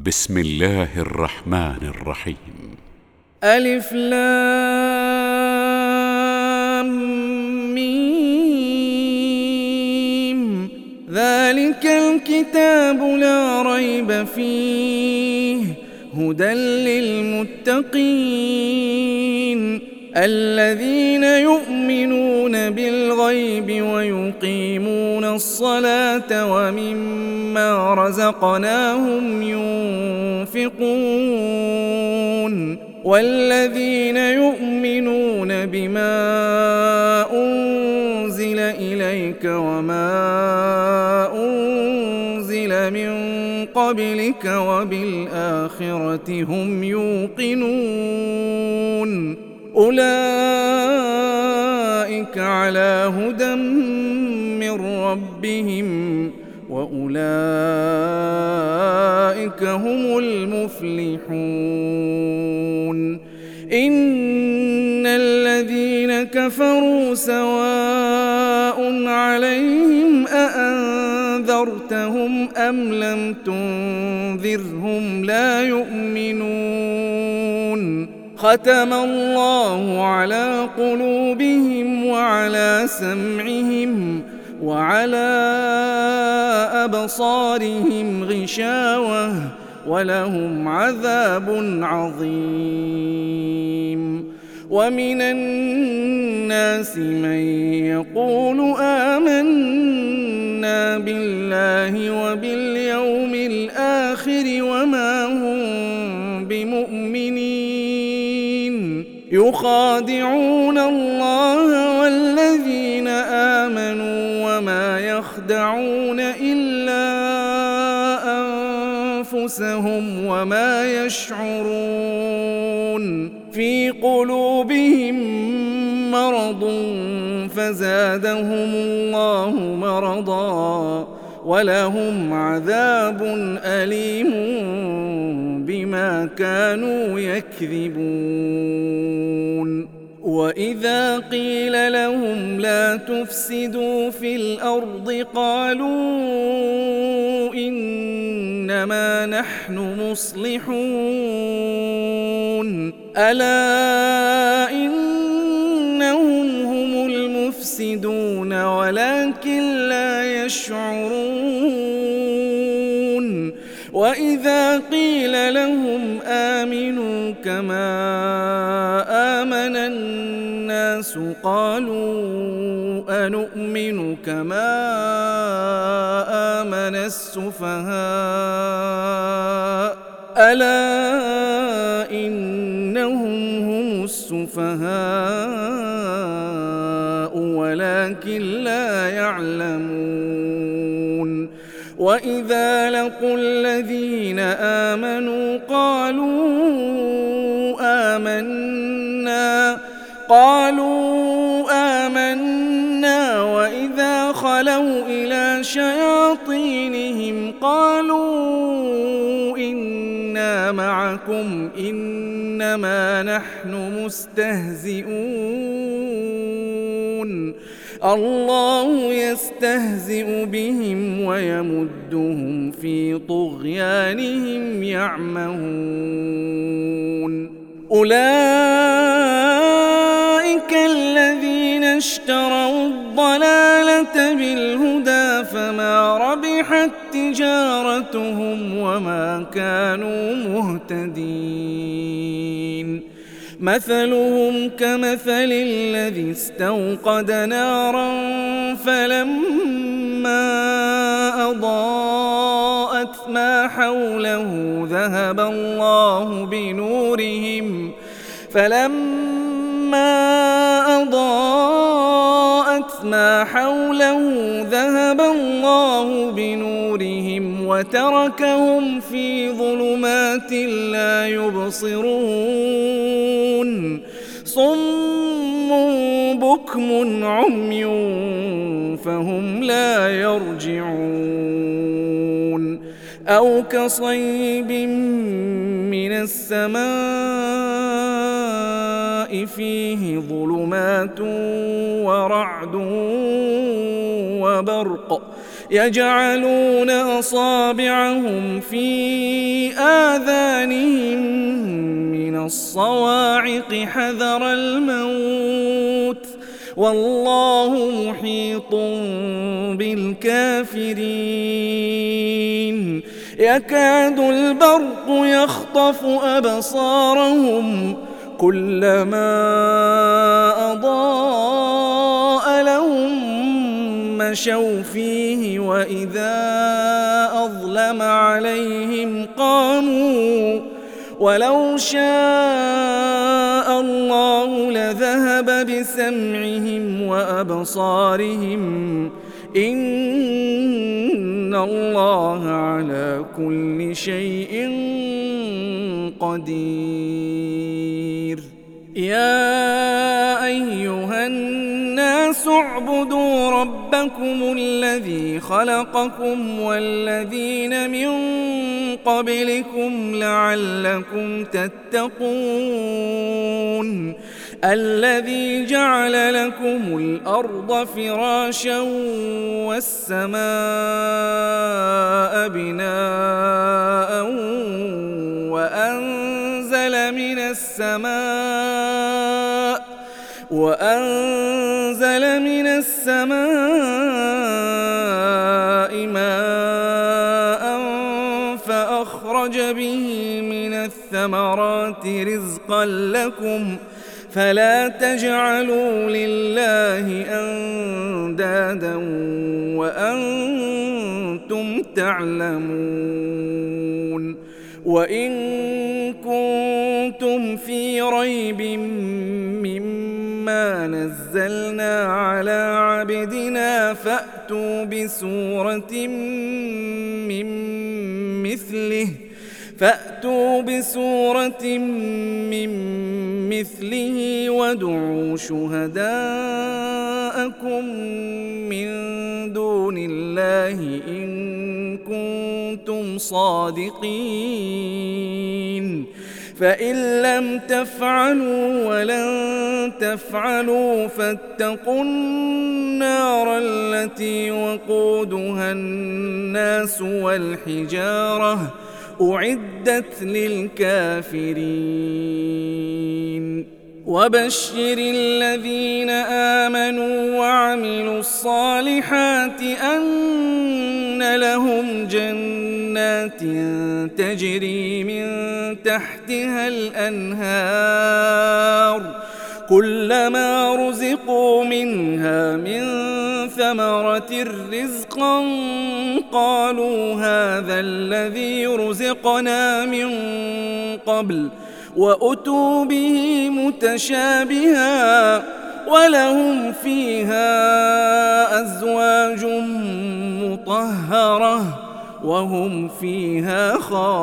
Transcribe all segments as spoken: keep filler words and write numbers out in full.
بسم الله الرحمن الرحيم. ألف لام ميم. ذلك الكتاب لا ريب فيه هدى للمتقين الذين يؤمنون بالغيب ويقيمون الصلاة ومما رزقناهم ينفقون والذين يؤمنون بما أنزل إليك وما أنزل من قبلك وبالآخرة هم يوقنون أولئك على هدى من ربهم وأولئك هم المفلحون. إن الذين كفروا سواء عليهم أأنذرتهم أم لم تنذرهم لا يؤمنون. ختم الله على قلوبهم وعلى سمعهم وعلى أبصارهم غشاوة ولهم عذاب عظيم. ومن الناس من يقول آمنا بالله وباليوم الآخر وما هم بمؤمنين يخادعون الله والذين آمنوا وما يخدعون إلا أنفسهم وما يشعرون. في قلوبهم مرض فزادهم الله مرضا ولهم عذاب أليم بما كانوا يكذبون. وإذا قيل لهم لا تفسدوا في الأرض قالوا إنما نحن مصلحون ألا إنهم هم المفسدون ولكن لا يشعرون. وإذا قيل لهم آمنوا كما آمن الناس قالوا أنؤمن كما آمن السفهاء ألا إنهم هم السفهاء ولكن لا يعلمون. وإذا لقوا الذين آمنوا قالوا آمنا قالوا آمنا وإذا خلوا إلى شياطينهم قالوا إنا معكم إنما نحن مستهزئون الله يستهزئ بهم ويمدهم في طغيانهم يعمهون. أولئك الذين اشتروا الضلالة بالهدى فما ربحت تجارتهم وما كانوا مهتدين. مثلهم كمثل الذي استوقد نارا فلما أضاءت ما حوله ذهب الله بنورهم فلما أضاءت ما حوله ذهب الله بنورهم وتركهم في ظلمات لا يبصرون صم بكم عمي فهم لا يرجعون. أو كصيب من السماء فيه ظلمات ورعد وبرق يجعلون أصابعهم في آذانهم من الصواعق حذر الموت والله محيط بالكافرين يكاد البرق يخطف أبصارهم كلما أضاء لهم مشوا فيه وإذا أظلم عليهم قاموا ولو شاء الله لذهب بسمعهم وأبصارهم إن الله على كل شيء قدير يا أيها الناس اعبدوا ربكم الذي خلقكم والذين من قبلكم لعلكم تتقون الذي جعل لكم الأرض فراشا والسماء بناء وأنزل من السماء وأنزل من السماء ماء فأخرج به من الثمرات رزقا لكم فلا تجعلوا لله أندادا وأنتم تعلمون وإن كنتم في ريب مما نزلنا على عبدنا فأتوا بسورة من مثله فأتوا بسورة من مثله وادعوا شهداءكم من دون الله إن كنتم صادقين فإن لم تفعلوا ولن تفعلوا فاتقوا النار التي وقودها الناس والحجارة أعدت للكافرين وبشر الذين آمنوا وعملوا الصالحات أن لهم جنات تجري من تحتها الأنهار كلما رزقوا منها من ثمرة رزقا قالوا هذا الذي رزقنا من قبل وأتوا به متشابها ولهم فيها أزواج مطهرة وهم فيها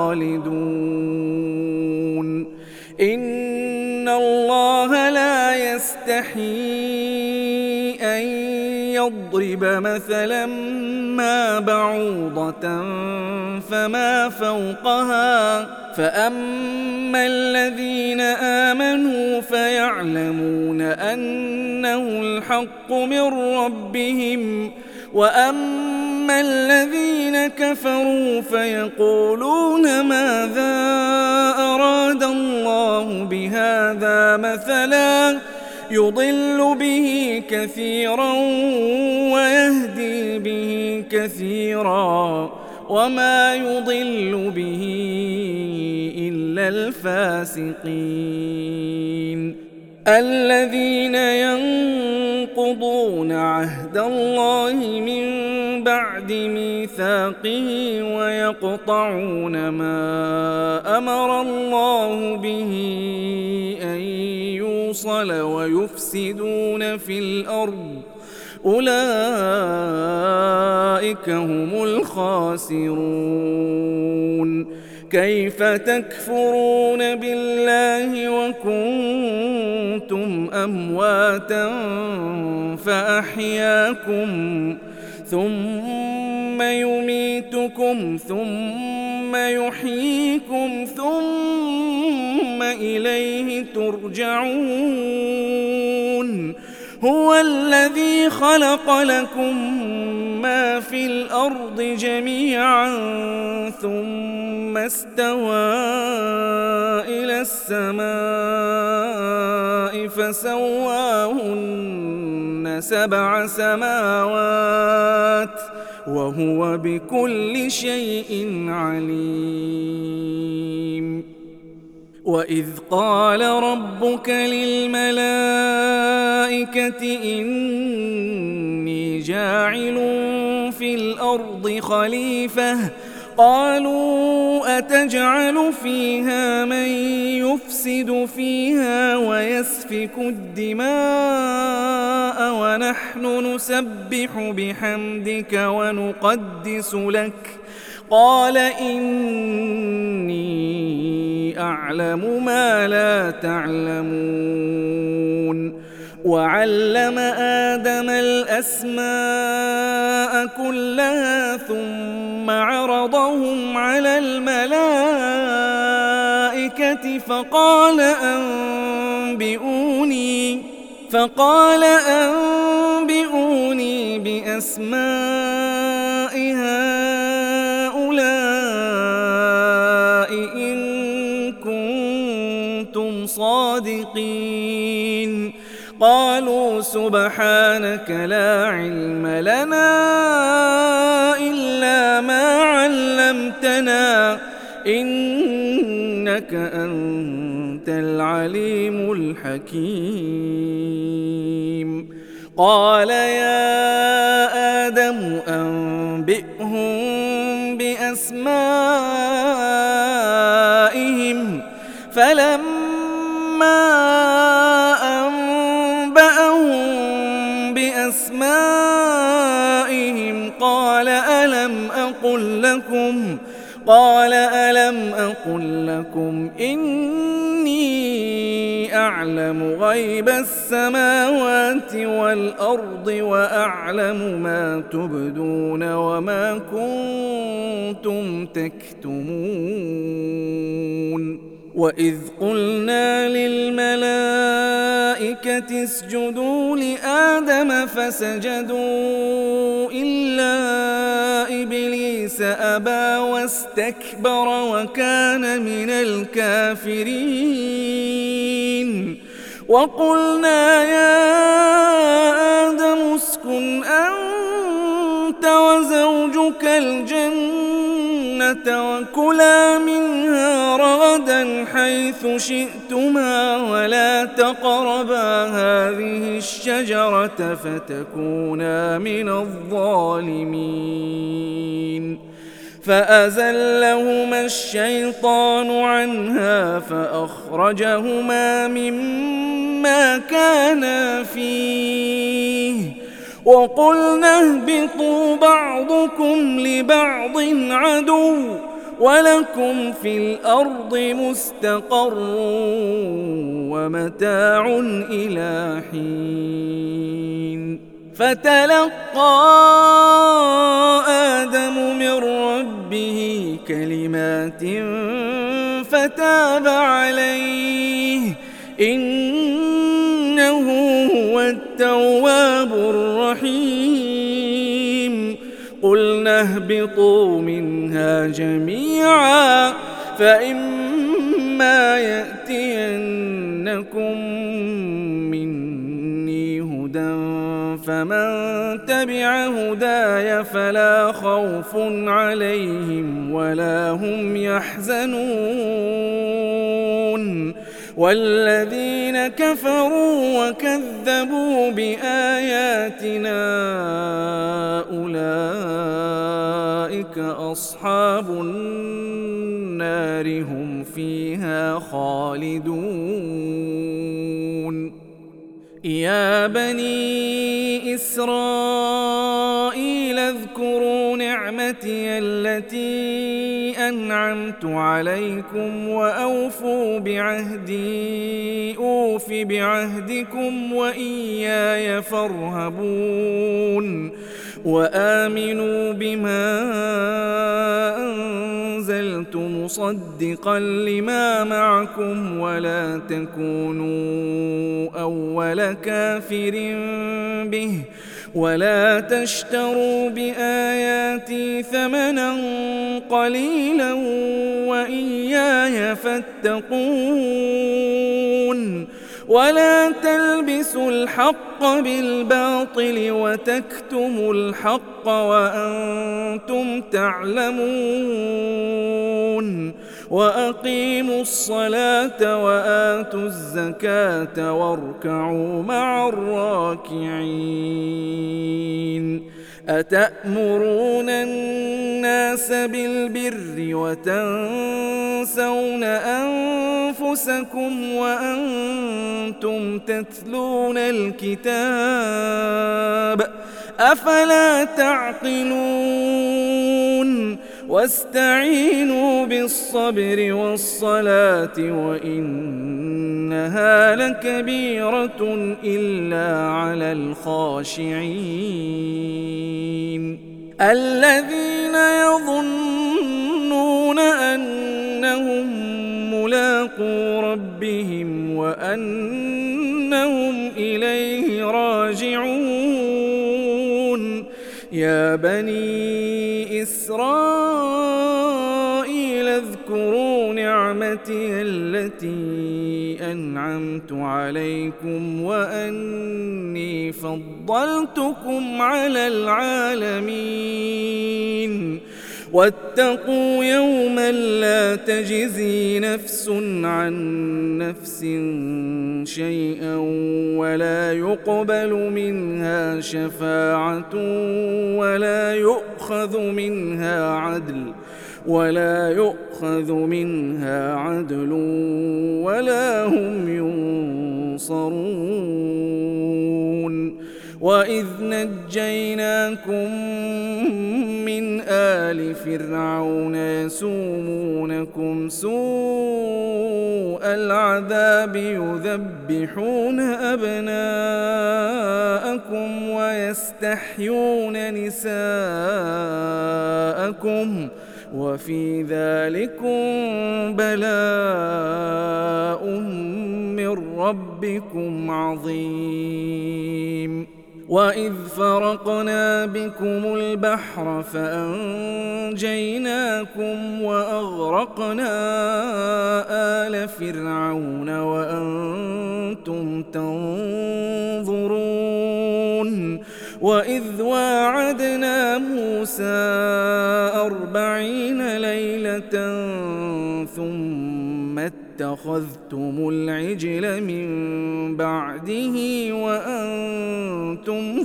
خالدون إن الله لا يستحيي أن يضرب مثلا ما بعوضة فما فوقها فأما الذين آمنوا فيعلمون أنه الحق من ربهم وأما الذين كفروا فيقولون ماذا أراد الله بهذا مثلا يضل به كثيرا ويهدي به كثيرا وما يضل به إلا الفاسقين الذين ينقضون عهد الله من بعد ميثاقه ويقطعون ما أمر الله به أن يوصل ويفسدون في الأرض أولئك هم الخاسرون كيف تكفرون بالله وكنتم أمواتا فأحياكم ثم يميتكم ثم يحييكم ثم إليه ترجعون هو الذي خلق لكم ما في الأرض جميعا ثم استوى إلى السماء فسواهن سبع سماوات وهو بكل شيء عليم. وإذ قال ربك للملائكة إني جاعل في الأرض خليفة قالوا أتجعل فيها من يفسد فيها ويسفك الدماء ونحن نسبح بحمدك ونقدس لك قال إني أعلم ما لا تعلمون. وعلم آدم الأسماء كلها ثم عرضهم على الملائكة فقال أنبئوني فقال أنبئوني بأسماء هؤلاء إن كنتم صادقين. قالوا سبحانك لا علم لنا إلا ما علمتنا إنك أنت العليم الحكيم. قال يا آدم أنبئهم بأسمائهم فلما بأسمائهم قال ألم أقل لكم قال ألم أقل لكم إني أعلم غيب السماوات والأرض وأعلم ما تبدون وما كنتم تكتمون. وإذ قلنا للملائكة اسجدوا لآدم فسجدوا إلا إبليس أبى واستكبر وكان من الكافرين. وقلنا يا آدم اسكن أنت وزوجك الجنة وكلا منها رغدا حيث شئتما ولا تقربا هذه الشجرة فتكونا من الظالمين. فأزلهما الشيطان عنها فأخرجهما مما كانا فيه وقلنا اهبطوا بعضكم لبعض عدو ولكم في الأرض مستقر ومتاع إلى حين. فتلقى آدم من ربه كلمات فتاب عليه إنه هو التواب الرحيم. قلنا اهبطوا منها جميعا فإما يأتينكم مني هدى فمن تبع هداي فلا خوف عليهم ولا هم يحزنون. والذين كفروا وكذبوا بآياتنا أولئك أصحاب النار هم فيها خالدون. يا بني إسرائيل اذكروا نعمتي التي أنعمت عليكم وأوفوا بعهدي أوف بعهدكم وإياي فارهبون. وآمنوا بما أنزلت مصدقا لما معكم ولا تكونوا أول كافر به ولا تشتروا بآياتي ثمنا قليلا وإياي فاتقون ولا تلبسوا الحق بالباطل وتكتموا الحق وأنتم تعلمون وأقيموا الصلاة وآتوا الزكاة واركعوا مع الراكعين أتأمرون الناس بالبر وتنسون أنفسكم وأنتم تتلون الكتاب أفلا تعقلون واستعينوا بالصبر والصلاة وإنها لكبيرة إلا على الخاشعين الذين يظنون أنهم ملاقو ربهم وأنهم إليه راجعون يا بني إسرائيل اذكروا نعمتي التي أنعمت عليكم وأني فضلتكم على العالمين واتقوا يوما لا تجزي نفس عن نفس شيئا ولا يقبل منها شفاعة ولا يؤخذ منها عدل ولا يؤخذ منها عدل ولا هم ينصرون وإذ نجيناكم من آل فرعون يسومونكم سوء العذاب يذبحون أبناءكم ويستحيون نساءكم وفي ذلكم بلاء من ربكم عظيم وإذ فرقنا بكم البحر فأنجيناكم وأغرقنا آل فرعون وأنتم تنظرون وإذ واعدنا موسى أربعين ليلة ثم اتخذتم العجل من بعده وأنتم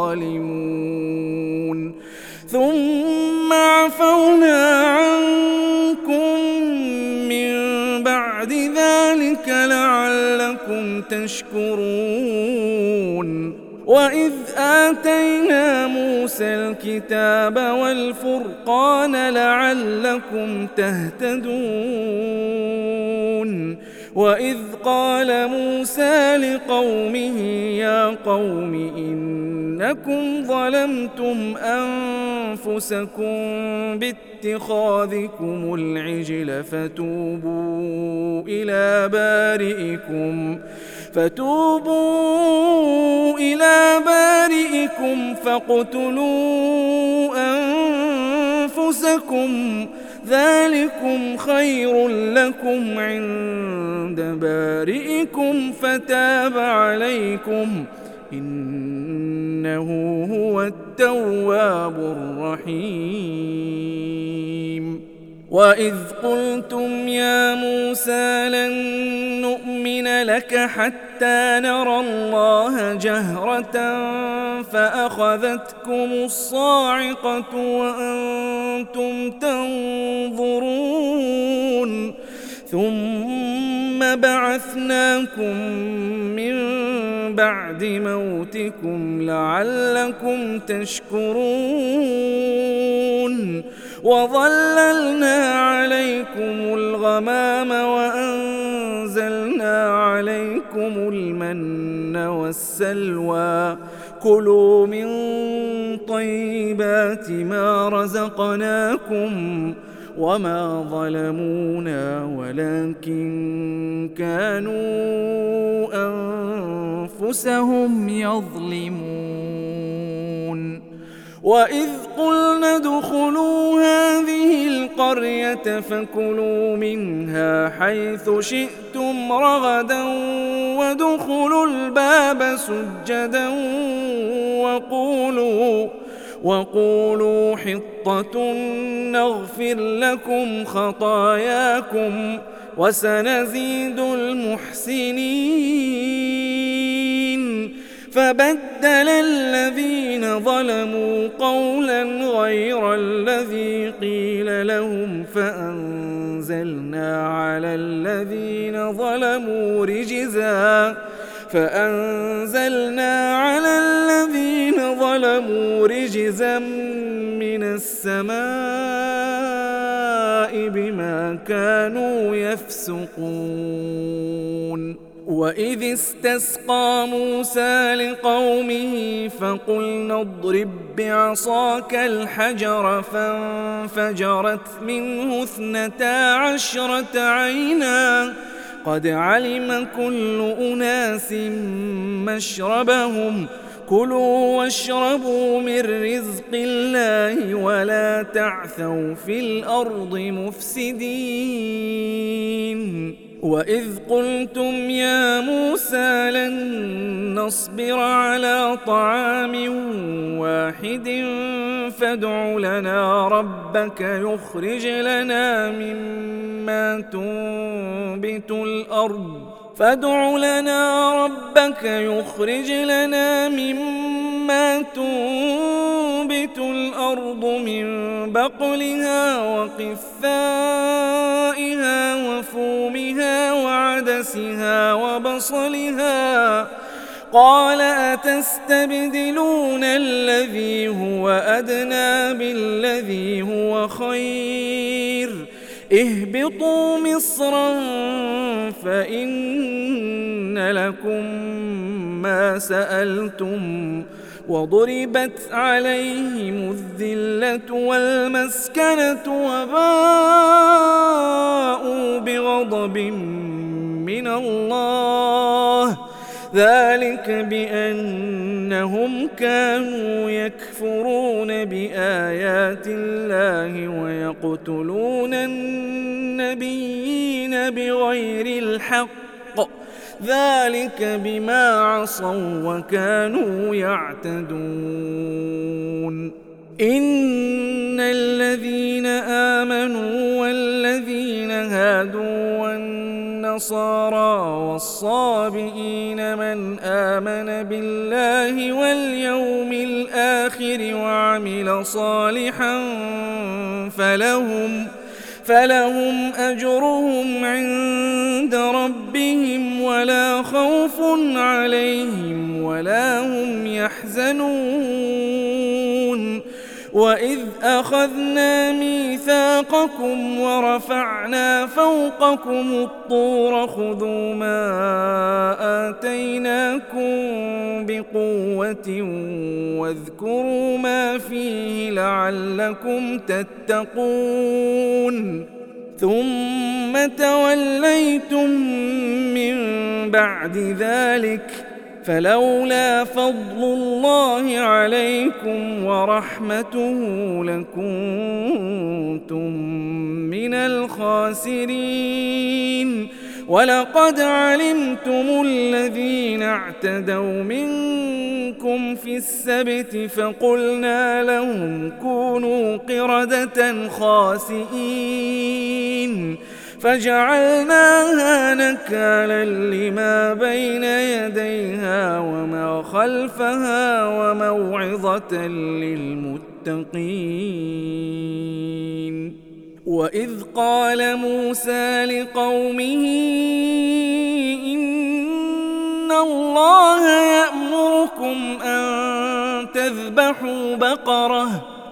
ظالمون ثم عفونا عنكم من بعد ذلك لعلكم تشكرون وإذ آتينا موسى الكتاب والفرقان لعلكم تهتدون وإذ قال موسى لقومه يا قوم إنكم ظلمتم أنفسكم باتخاذكم العجل فتوبوا إلى بارئكم فتوبوا إلى بارئكم فاقتلوا أنفسكم ذلكم خير لكم عند بارئكم فتاب عليكم إنه هو التواب الرحيم وإذ قلتم يا موسى لن نؤمن لك حتى نرى الله جهرة فأخذتكم الصاعقة وأنتم تنظرون ثم بعثناكم من بعد موتكم لعلكم تشكرون وظللنا عليكم الغمام وأنزلنا عليكم المن والسلوى كلوا من طيبات ما رزقناكم وما ظلمونا ولكن كانوا أنفسهم يظلمون. وإذ قلنا ادخلوا هذه القرية فكلوا منها حيث شئتم رغدا وادخلوا الباب سجدا وقولوا وقولوا حطة نغفر لكم خطاياكم وسنزيد المحسنين. فبدل الذين ظلموا قولا غير الذي قيل لهم فأنزلنا على الذين ظلموا رجزا فأنزلنا على الذين ظلموا رجزا من السماء بما كانوا يفسقون. وإذ استسقى موسى لقومه فقلنا اضرب بعصاك الحجر فانفجرت منه اثنتا عشرة عينا قد علم كل أناس مشربهم كلوا واشربوا من رزق الله ولا تعثوا في الأرض مفسدين. وإذ قلتم يا موسى لن نصبر على طعام واحد فادع لنا ربك يخرج لنا مما تنبت الأرض فادع لنا ربك يخرج لنا مما تنبت الأرض من بقلها وقثائها وفومها وعدسها وبصلها قال أتستبدلون الذي هو أدنى بالذي هو خير اهبطوا مصرا فإن لكم ما سألتم وضربت عليهم الذلة والمسكنة وباءوا بغضب من الله ذلك بأنهم كانوا يكفرون بآيات الله ويقتلون النبيين بغير الحق ذلك بما عصوا وكانوا يعتدون. إن الذين آمنوا والذين هادوا والنصارى والصابئين من آمن بالله واليوم الآخر وعمل صالحا فلهم فلهم أجرهم عند ربهم ولا خوف عليهم ولا هم يحزنون. وإذ أخذنا ميثاقكم ورفعنا فوقكم الطور خذوا ما آتيناكم بقوة واذكروا ما فيه لعلكم تتقون. ثم توليتم من بعد ذلك فلولا فضل الله عليكم ورحمته لكنتم من الخاسرين. ولقد علمتم الذين اعتدوا منكم في السبت فقلنا لهم كونوا قردة خاسئين فجعلناها نكالا لما بين يديها وما خلفها وموعظة للمتقين. وإذ قال موسى لقومه إن الله يأمركم أن تذبحوا بقرة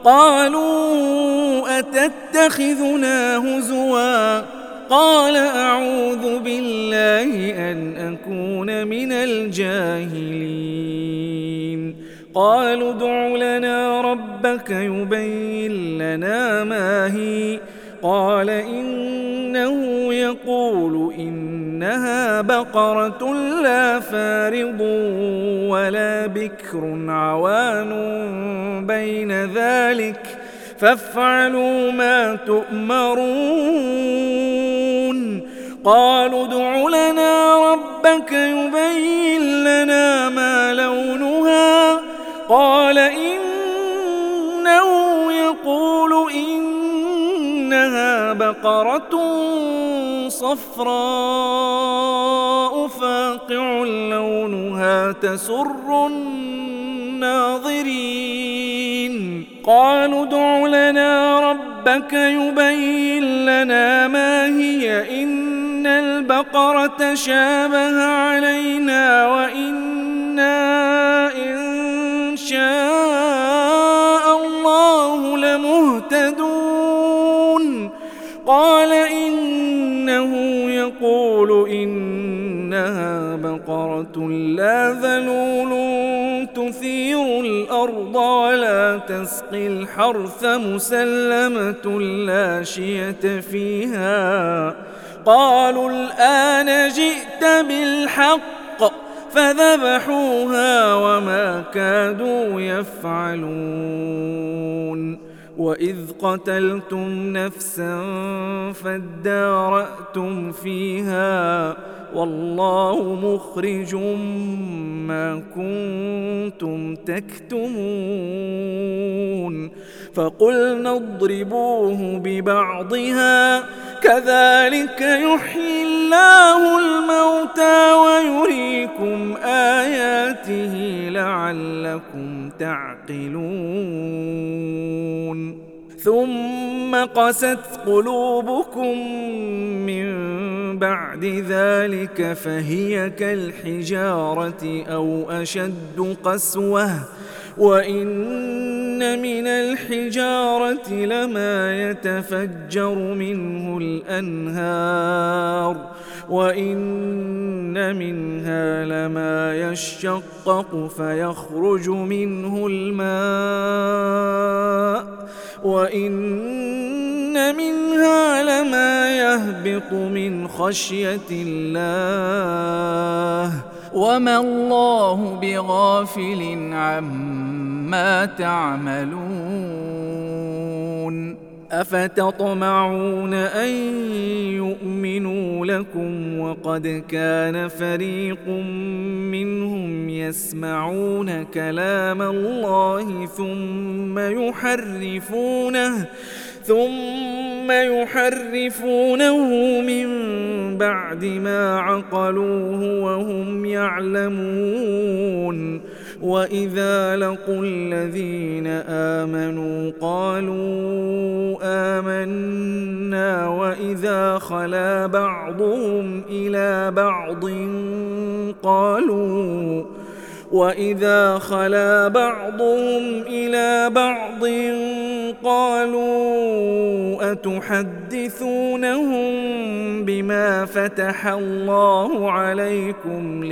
قالوا أتتخذنا هزوا قال أعوذ بالله أن أكون من الجاهلين. قالوا ادع لنا ربك يبين لنا ما هي قال إنه يقول إنها بقرة لا فارض ولا بكر عوان بين ذلك فافعلوا ما تؤمرون قالوا ادع لنا ربك يبين لنا ما لونها قال إنه يقول إنها بقرة صفراء فاقع لونها تسر الناظرين قالوا ادع لنا ربك يبين لنا ما هي إن البقرة شابه علينا وإنا إن شاء الله لمهتدون قال إنه يقول إنها بقرة لا ذلول تثير الأرض ولا تسقي الحرث مسلمة لا شية فيها قالوا الآن جئت بالحق فذبحوها وما كادوا يفعلون وإذ قتلتم نفسا فادارأتم فيها والله مخرج ما كنتم تكتمون فقلنا اضربوه ببعضها كذلك يحيي الله الموتى ويريكم آياته لعلكم تعقلون ثم قست قلوبكم من بعد ذلك فهي كالحجارة أو أشد قسوة وإن من الحجارة لما يتفجر منه الأنهار وإن منها لما يشقق فيخرج منه الماء وإن منها لما يهبط من خشية الله وما الله بغافل عما تعملون أفتطمعون أن يؤمنوا لكم وقد كان فريق منهم يسمعون كلام الله ثم يحرفونه ثم يحرفونه من بعد ما عقلوه وهم يعلمون وإذا لقوا الذين آمنوا قالوا آمنا وإذا خلا بعضهم إلى بعض قالوا وإذا خلا بعضهم إلى بعض قالوا أتحدثونهم بما فتح الله عليكم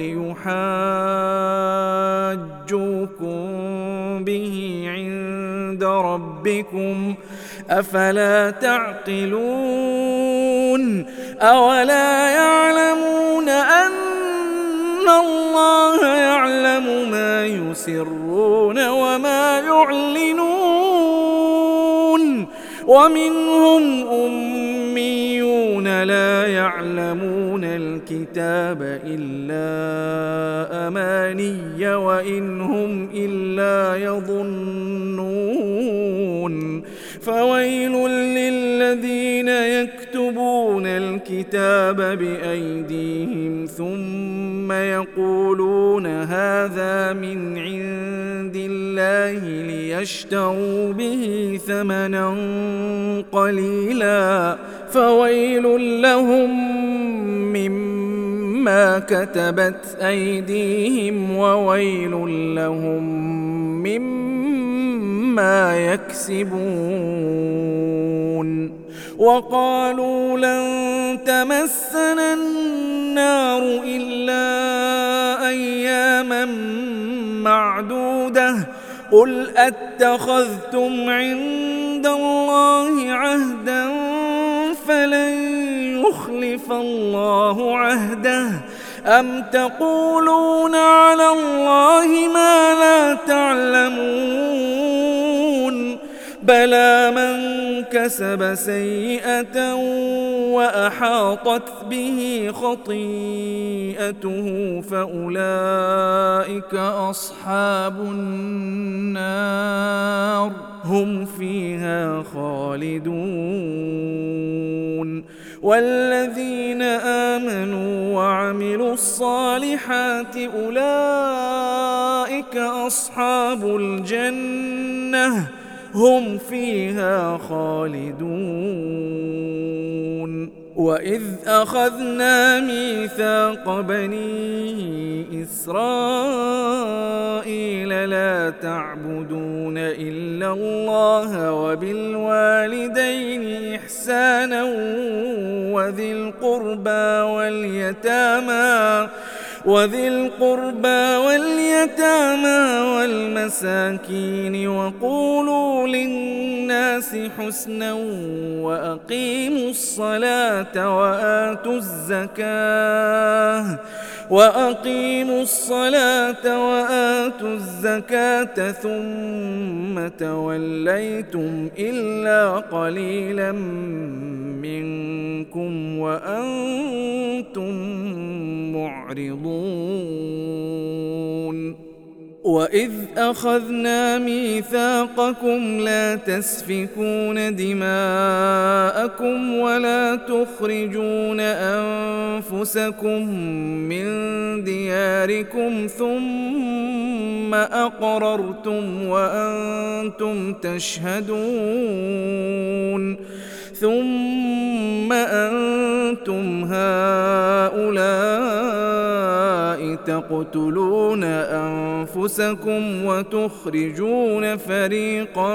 ليحاجوكم به عند ربكم أفلا تعقلون أولا يعلمون أن الله يعلم ما يسرون وما يعلنون ومنهم أميون لا يعلمون الكتاب إلا أماني وإن هم إلا يظنون فويل للذين يكتبون الكتاب بأيديهم ثم يقولون هذا من عند الله ليشتروا به ثمنا قليلا فويل لهم مما كتبت أيديهم وويل لهم مما يكسبون وقالوا لن تمسنا النار إلا أياما معدودة قل أتخذتم عند الله عهدا فلن يخلف الله عهده أم تقولون على الله ما لا تعلمون بلى من كسب سيئة وأحاطت به خطيئته فأولئك أصحاب النار هم فيها خالدون والذين آمنوا وعملوا الصالحات أولئك أصحاب الجنة هم فيها خالدون وإذ أخذنا ميثاق بني إسرائيل لا تعبدون إلا الله وبالوالدين إحسانا وذي القربى واليتامى وذي القربى واليتامى والمساكين وقولوا للناس حسنا وأقيموا الصلاة وآتوا الزكاة وأقيموا الصلاة وآتوا الزكاة ثم توليتم إلا قليلا منكم وأنتم معرضون وإذ أخذنا ميثاقكم لا تسفكون دماءكم ولا تخرجون أنفسكم من دياركم ثم أقررتم وأنتم تشهدون ثم أنتم هؤلاء تقتلون أنفسكم وتخرجون فريقا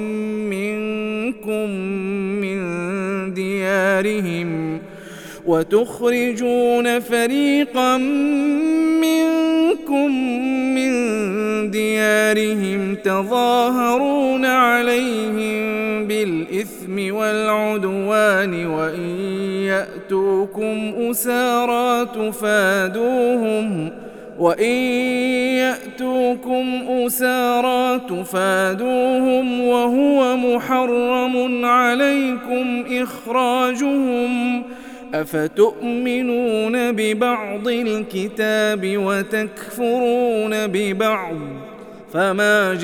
منكم من ديارهم وتخرجون فريقا منكم من ديارهم تظاهرون عليهم بالإثم والعدوان وإن يأتوكم أسارى تفادوهم وإن يأتوكم أسارى تفادوهم وهو محرم عليكم إخراجهم أفتؤمنون ببعض الكتاب وتكفرون ببعض فما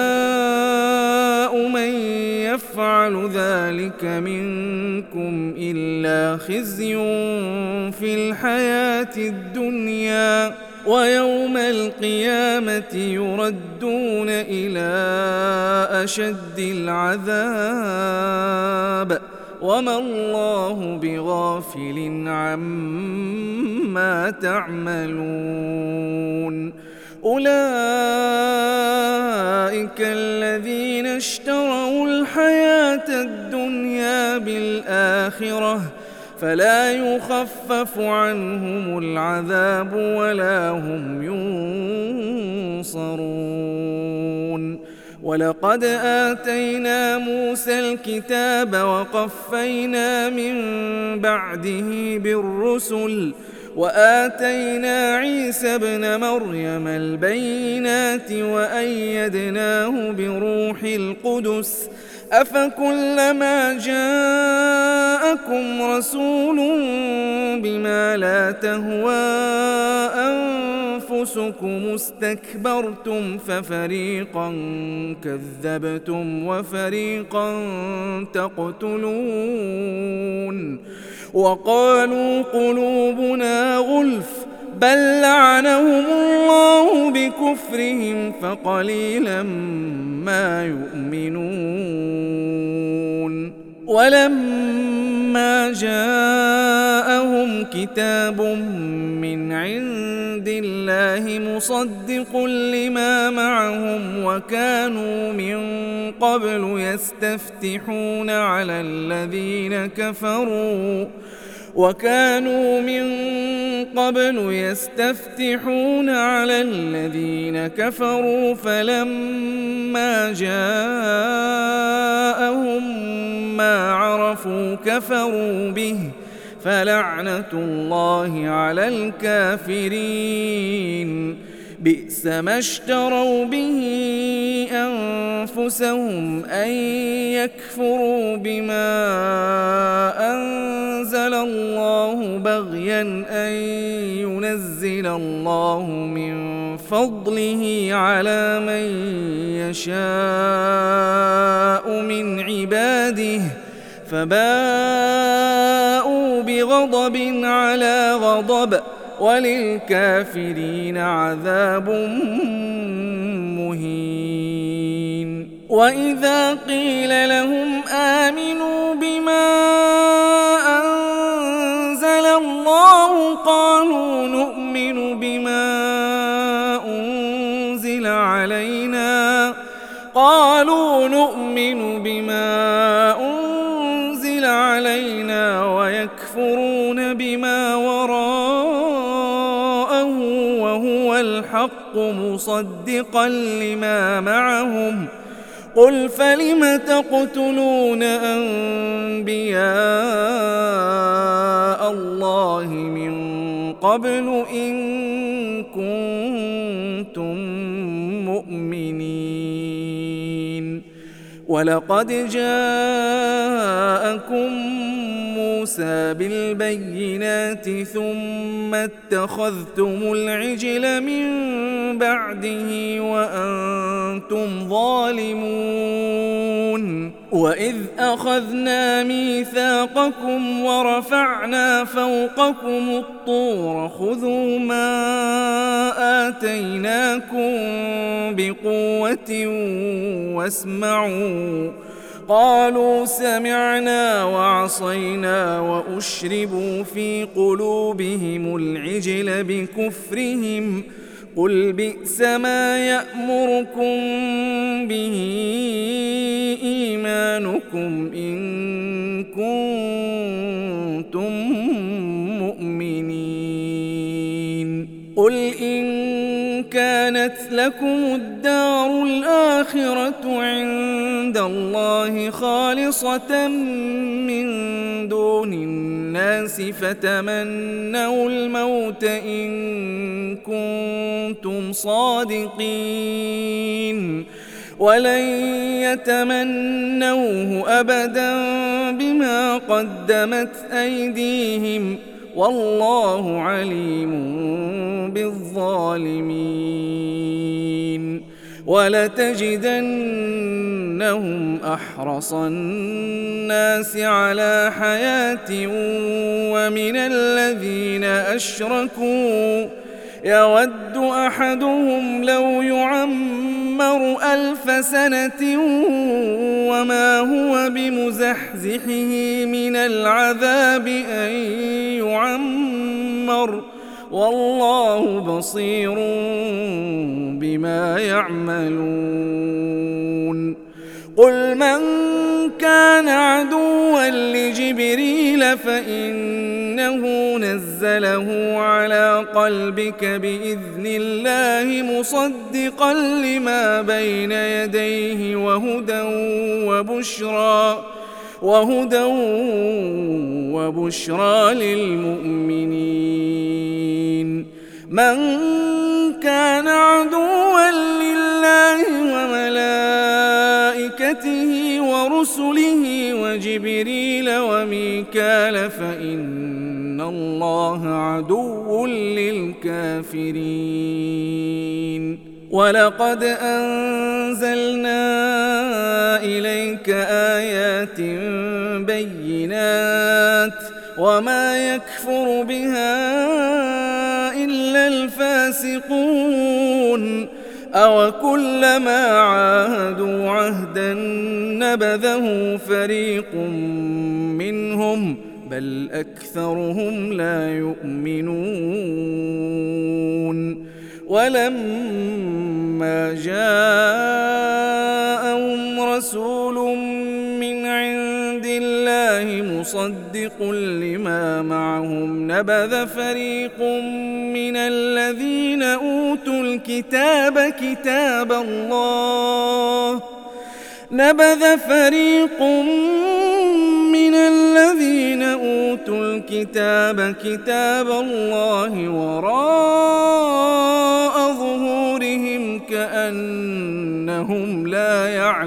جزاء من يفعل ذلك منكم إلا خزي في الحياة الدنيا ويوم القيامة يردون إلى أشد العذاب وما الله بغافل عما تعملون أولئك الذين اشتروا الحياة الدنيا بالآخرة فلا يخفف عنهم العذاب ولا هم ينصرون ولقد آتينا موسى الكتاب وقفينا من بعده بالرسل وآتينا عيسى ابن مريم البينات وأيدناه بروح القدس أفكلما جاءكم رسول بما لا تهوى أنفسكم استكبرتم ففريقا كذبتم وفريقا تقتلون وقالوا قلوبنا غلف بل لعنهم الله بكفرهم فقليلا ما يؤمنون ولما جاءهم كتاب من عند الله مصدق لما معهم وكانوا من قبل يستفتحون على الذين كفروا وكانوا من قبل يستفتحون على الذين كفروا فلما جاءهم ما عرفوا كفروا به فلعنة الله على الكافرين بئس ما اشتروا به أنفسهم أن يكفروا بما أنزل الله بغيا أن ينزل الله من فضله على من يشاء من عباده فباءوا بغضب على غضب وللكافرين عذاب مهين. وإذا قيل لهم آمنوا بما أنزل الله قالوا نؤمن بما أنزل علينا قالوا نؤمن بما أنزل علينا ويكفرون بما وراءه وهو الحق مصدقا لما معهم قل فلم تقتلون أنبياء الله من قبل إن كنتم مؤمنين ولقد جاءكم موسى بالبينات ثم اتخذتم العجل من بعده وأنتم ظالمون وإذ أخذنا ميثاقكم ورفعنا فوقكم الطور خذوا ما آتيناكم بقوة واسمعوا قالوا سمعنا وعصينا وأشربوا في قلوبهم العجل بكفرهم قل بئس ما يأمركم به إيمانكم إن كنتم مؤمنين قل إن كانت لكم الدار الآخرة عند الله خالصة من دون الناس فتمنوا الموت إن كنتم صادقين ولن يتمنوه أبدا بما قدمت أيديهم والله عليم بالظالمين ولتجدنهم أحرص الناس على حياة ومن الذين أشركوا يود أحدهم لو يعمر ألف سنة وما هو بمزحزحه من العذاب أن يعمر والله بصير بما يعملون قل من كان عدوا لجبريل فإنه نزله على قلبك بإذن الله مصدقا لما بين يديه وهدى وبشرى وهدى وبشرى للمؤمنين من كان عدوا لله وملائكته ورسله وجبريل وميكال فإن الله عدو للكافرين ولقد أنزلنا إليك آيات بينات وما يكفر بها إلا الفاسقون أو كلما عاهدوا عهدا نبذه فريق منهم بل أكثرهم لا يؤمنون ولما جاءهم رسول من عند الله مصدق لما معهم نبذ فريق من الذين أوتوا الكتاب كتاب الله نبذ فريق من الذين أوتوا الكتاب كتاب الله وراء ظهورهم كأنهم لا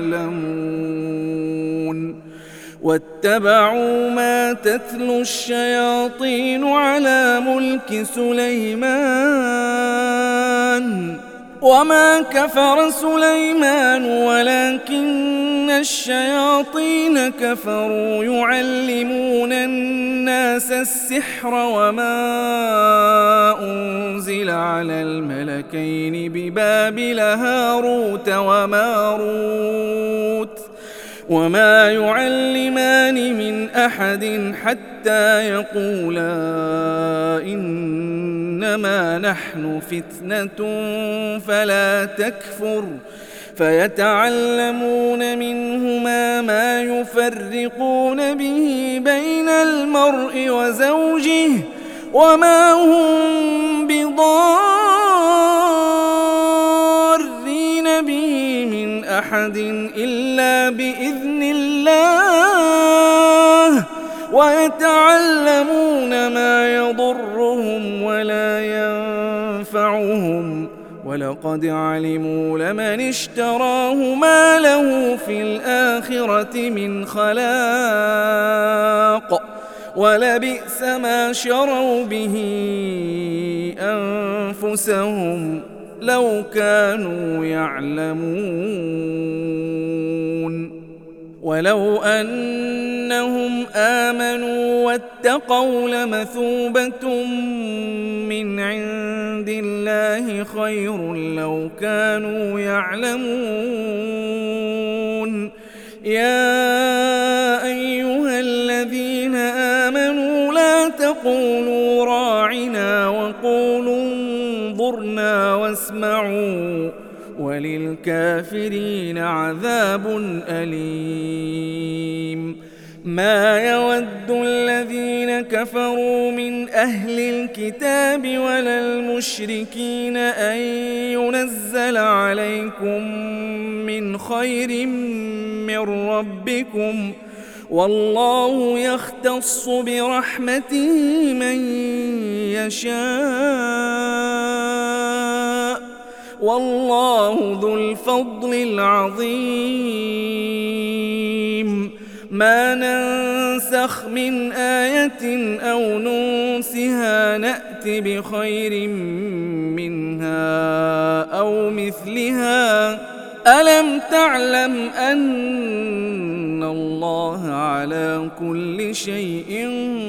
يعلمون واتبعوا ما تتلو الشياطين على ملك سليمان وما كفر سليمان ولكن الشياطين كفروا يعلمون الناس السحر وما أنزل على الملكين ببابل هاروت وماروت وما يعلمان من أحد حتى يقولا إنما نحن فتنة فلا تكفر فيتعلمون منهما ما يفرقون به بين المرء وزوجه وما هم بضارين به من أحد إلا بإذن الله ويتعلمون ما يضرهم ولا ينفعهم ولقد علموا لمن اشتراه ما له في الآخرة من خلاق ولبئس ما شروا به أنفسهم لو كانوا يعلمون ولو أنهم آمنوا واتقوا لمثوبة من عند الله خير لو كانوا يعلمون يا أيها الذين آمنوا لا تقولوا راعنا وقولوا انظرنا واسمعوا وللكافرين عذاب أليم ما يود الذين كفروا من أهل الكتاب ولا المشركين أن ينزل عليكم من خير من ربكم والله يختص برحمته من يشاء والله ذو الفضل العظيم ما ننسخ من آية أو ننسها نأت بخير منها أو مثلها ألم تعلم أن الله على كل شيء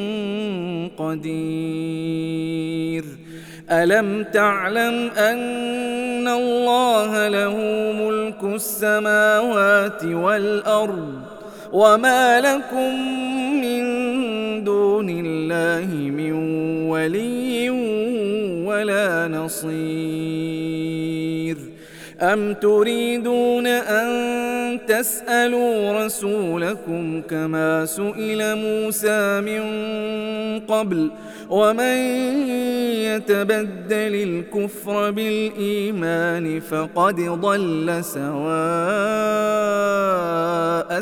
قدير ألم تعلم أن الله له ملك السماوات والأرض وما لكم من دون الله من ولي ولا نصير أم تريدون أن تسألوا رسولكم كما سئل موسى من قبل ومن يتبدل الكفر بالإيمان فقد ضل سواء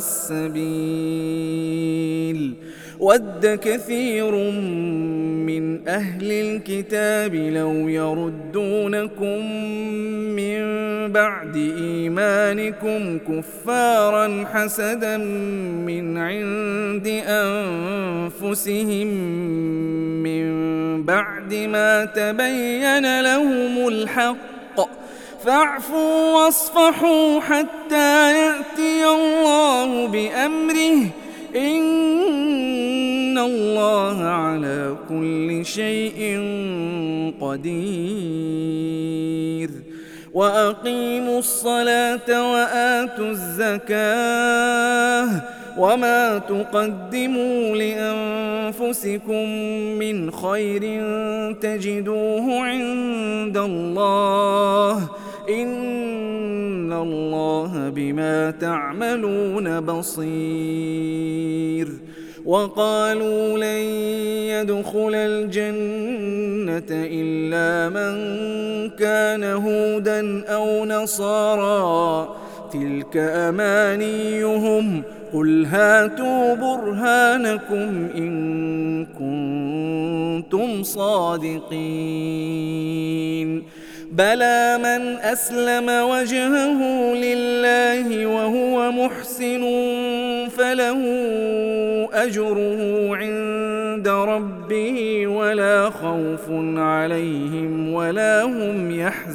السبيل ود كثير من أهل الكتاب لو يردونكم من بعد إيمانكم كفارا حسدا من عند أنفسهم من بعد ما تبين لهم الحق فاعفوا واصفحوا حتى يأتي الله بأمره إن الله على كل شيء قدير وأقيموا الصلاة وآتوا الزكاة وما تقدموا لأنفسكم من خير تجدوه عند الله إن الله بما تعملون بصير وقالوا لن يدخل الجنة إلا من كان هودا أو نصارى تلك أمانيهم قل هاتوا برهانكم إن كنتم صادقين بلى من أسلم وجهه لله وهو محسن فله أجره عند ربه ولا خوف عليهم ولا هم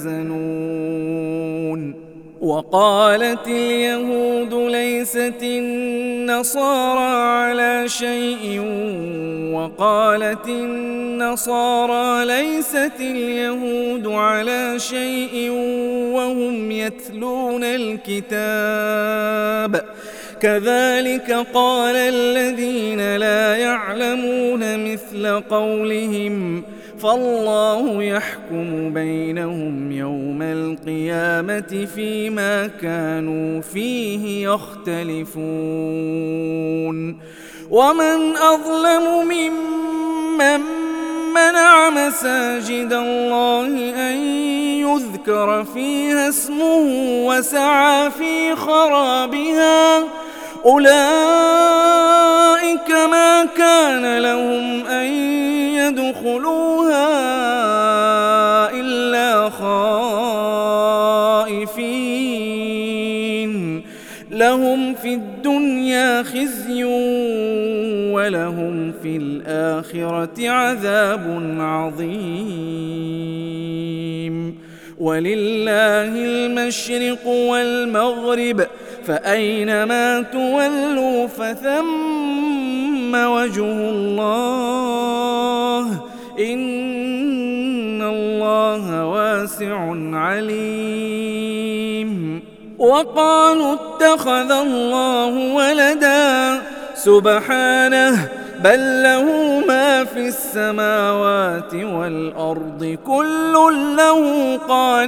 يحزنون وقالت اليهود ليست النصارى على شيء وقالت النصارى ليست اليهود على شيء وهم يتلون الكتاب كذلك قال الذين لا يعلمون مثل قولهم فالله يحكم بينهم يوم القيامة فيما كانوا فيه يختلفون ومن أظلم ممن منع مساجد الله أن يذكر فيها اسمه وسعى في خرابها أولئك ما كان لهم أن يدخلوها إلا خائفين لهم في الدنيا خزي ولهم في الآخرة عذاب عظيم ولله المشرق والمغرب فأينما تولوا فثم وجه الله إن الله واسع عليم وقالوا اتخذ الله ولدا سبحانه بل له ما في السماوات والأرض كل له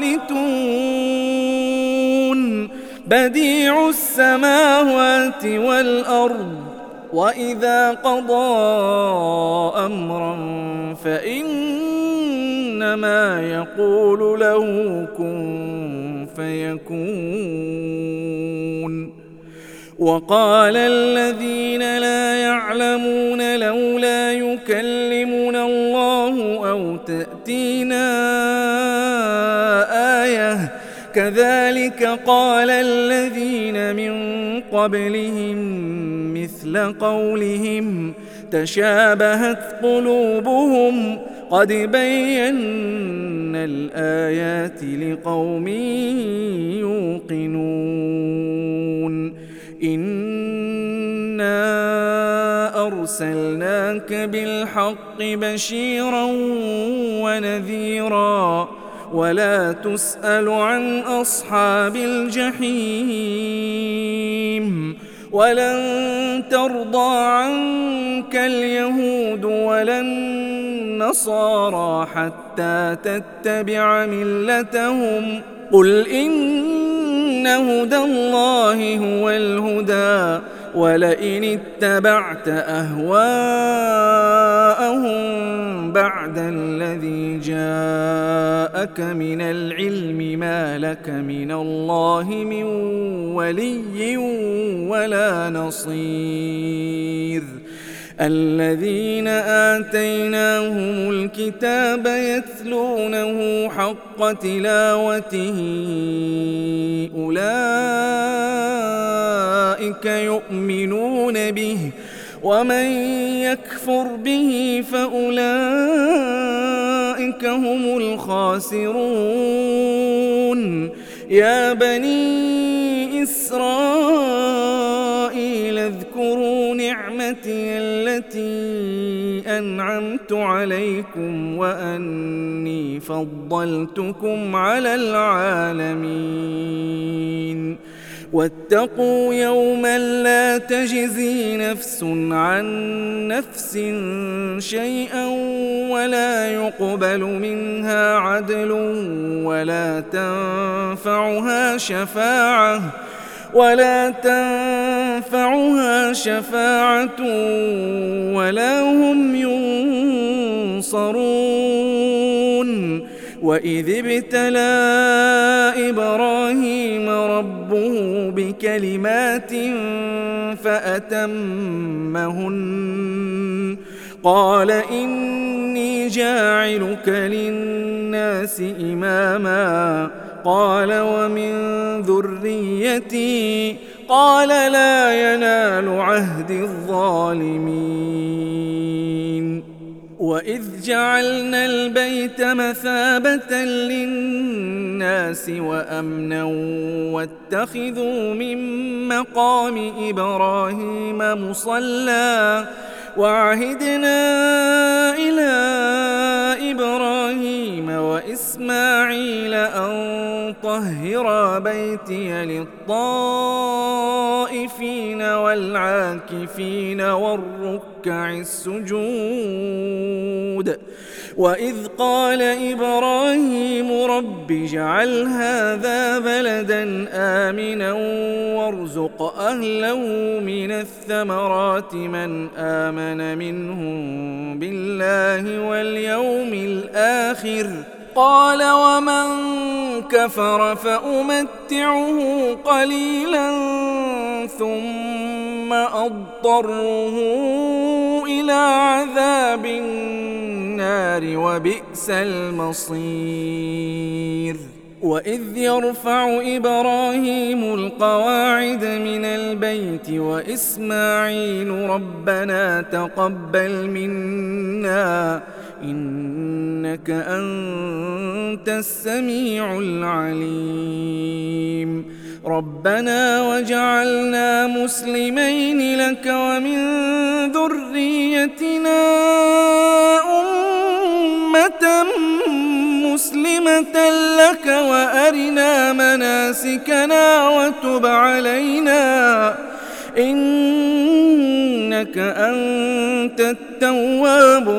قانتون بديع السماوات والأرض وإذا قضى أمرا فإنما يقول له كن فيكون وقال الذين لا يعلمون لولا يكلمنا الله أو تأتينا آية كذلك قال الذين من قبلهم مثل قولهم تشابهت قلوبهم قد بينا الآيات لقوم يوقنون إنا أرسلناك بالحق بشيرا ونذيرا ولا تسأل عن أصحاب الجحيم ولن ترضى عنك اليهود ولا النصارى حتى تتبع ملتهم قل إن هدى الله هو الهدى ولئن اتبعت أهواءهم بعد الذي جاءك من العلم ما لك من الله من ولي ولا نصير الذين آتيناهم الكتاب يتلونه حق تلاوته أولئك يؤمنون به ومن يكفر به فأولئك هم الخاسرون يا بني إسرائيل اذكروا نعمتي التي أنعمت عليكم وأني فضلتكم على العالمين واتقوا يوما لا تجزي نفس عن نفس شيئا ولا يقبل منها عدل ولا تنفعها شفاعة ولا تنفعها شفاعة ولا هم ينصرون. وإذ ابتلى إبراهيم ربه بكلمات فأتمهن قال إني جاعلك للناس إماما قال ومن ذريتي قال لا ينال عهد الظالمين. وإذ جعلنا البيت مثابة للناس وأمنا واتخذوا من مقام إبراهيم مصلى وعهدنا إلى إبراهيم وإسماعيل أن طهرا بيتي للطائفين والعاكفين والركع السجود. وإذ قال إبراهيم رب اجعل هذا بلدا آمنا وارزق أهله من الثمرات من آمن منهم بالله واليوم الآخر قال ومن كفر فأمتعه قليلا ثم أضطره إلى عذاب النار وبئس المصير. وإذ يرفع إبراهيم القواعد من البيت وإسماعيل ربنا تقبل منا إنك أنت السميع العليم. ربنا وجعلنا مسلمين لك ومن ذريتنا أمة مسلمة لك وأرنا مناسكنا وتب علينا إنك أنت التواب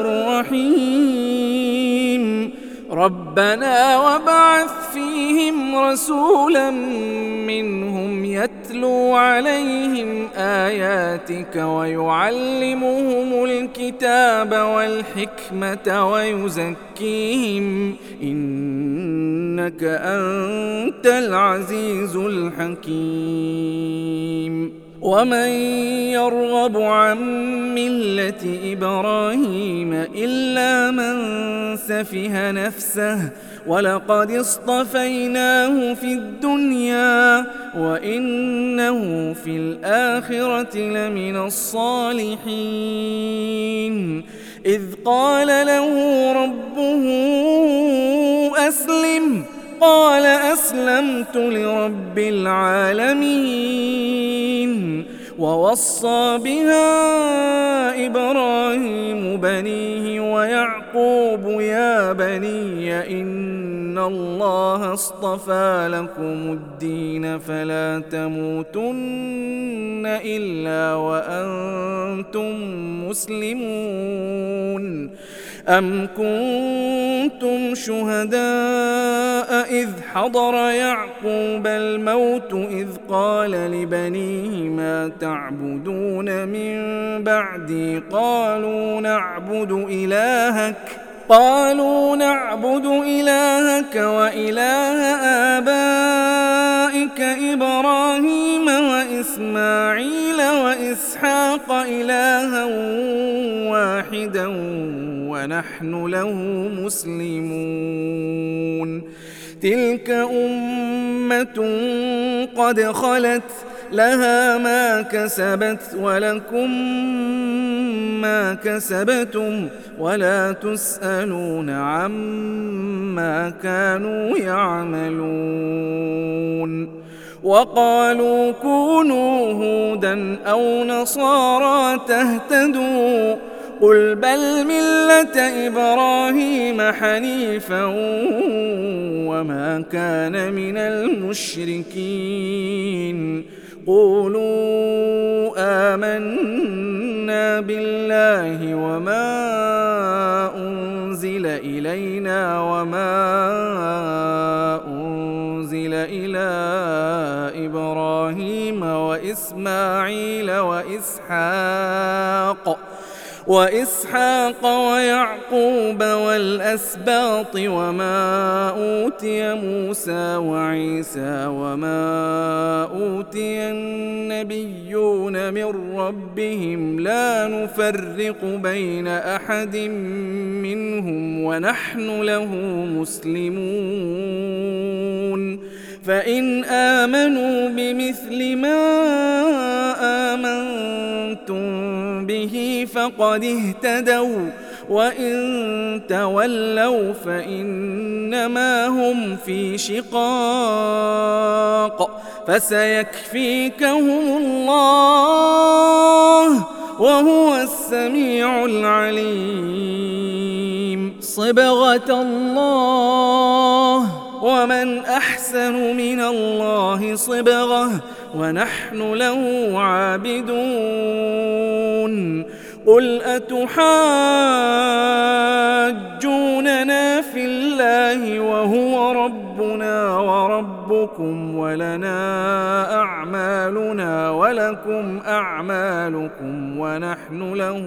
الرحيم. ربنا وابعث فيهم رسولا منهم يتلو عليهم آياتك ويعلمهم الكتاب والحكمة ويزكيهم إنك أنت العزيز الحكيم. ومن يرغب عن ملة إبراهيم إلا من سفه نفسه ولقد اصطفيناه في الدنيا وإنه في الآخرة لمن الصالحين. إذ قال له ربه أسلم قال أسلمت لرب العالمين. ووصى بها إبراهيم بنيه ويعقوب يا بني إن الله اصطفى لكم الدين فلا تموتن إلا وأنتم مسلمون. أم كنتم شهداء إذ حضر يعقوب الموت إذ قال لبنيه ما تعبدون من بعدي قالوا نعبد إلهك قالوا نعبد إلهك وإله آبائك إبراهيم وإسماعيل وإسحاق إلها واحدا ونحن له مسلمون. تلك أمة قد خلت لها ما كسبت ولكم ما كسبتم ولا تسألون عما كانوا يعملون. وقالوا كونوا هودا أو نصارى تهتدوا قل بل ملة إبراهيم حنيفا وما كان من المشركين. قولوا آمنا بالله وما أنزل إلينا وما أنزل أنزل إلى إبراهيم وإسماعيل وإسحاق وإسحاق ويعقوب والأسباط وما أوتي موسى وعيسى وما أوتي النبيون من ربهم لا نفرق بين أحد منهم ونحن له مسلمون فإن آمنوا بمثل ما آمنتم به فقد اهتدوا وإن تولوا فإنما هم في شقاق فسيكفيكهم الله وهو السميع العليم صبغة الله ومن أحسن من الله صبغة ونحن له عابدون قل أتحاجوننا في الله وهو ربنا وربكم ولنا أعمالنا ولكم أعمالكم ونحن له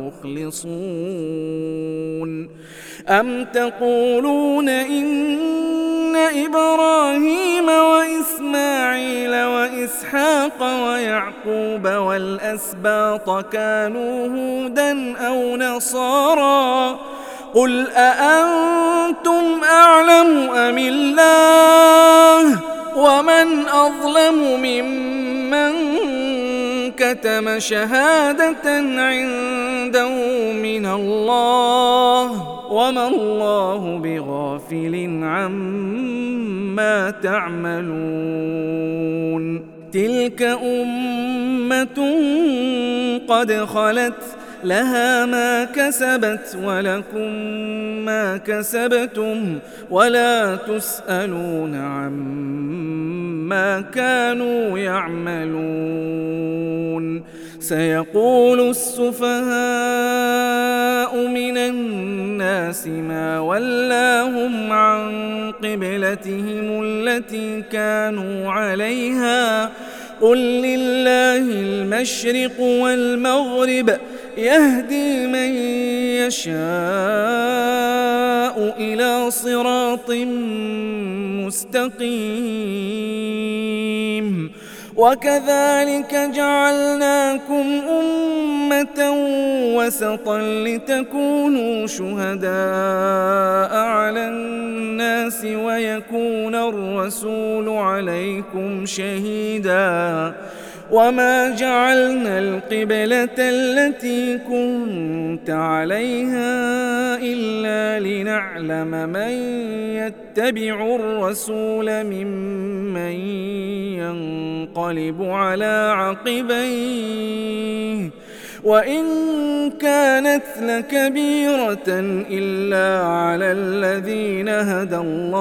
مخلصون أم تقولون إن إبراهيم وإسماعيل وإسحاق ويعقوب والأسباط كانوا هودا أو نصارى قل أأنتم أعلم أم الله ومن أظلم ممن كتم شهادة عنده من الله وما الله بغافل عما تعملون تلك أمة قد خلت لها ما كسبت ولكم ما كسبتم ولا تسألون عما كانوا يعملون سيقول السفهاء من الناس ما ولاهم عن قبلتهم التي كانوا عليها قل لله المشرق والمغرب يهدي من يشاء إلى صراط مستقيم وكذلك جعلناكم أمة وسطا لتكونوا شهداء على الناس ويكون الرسول عليكم شهيدا وما جعلنا القبلة التي كنت عليها إلا لنعلم من يتبع الرسول ممن ينقلب على عقبيه وإن كانت لكبيرة إلا على الذين هدى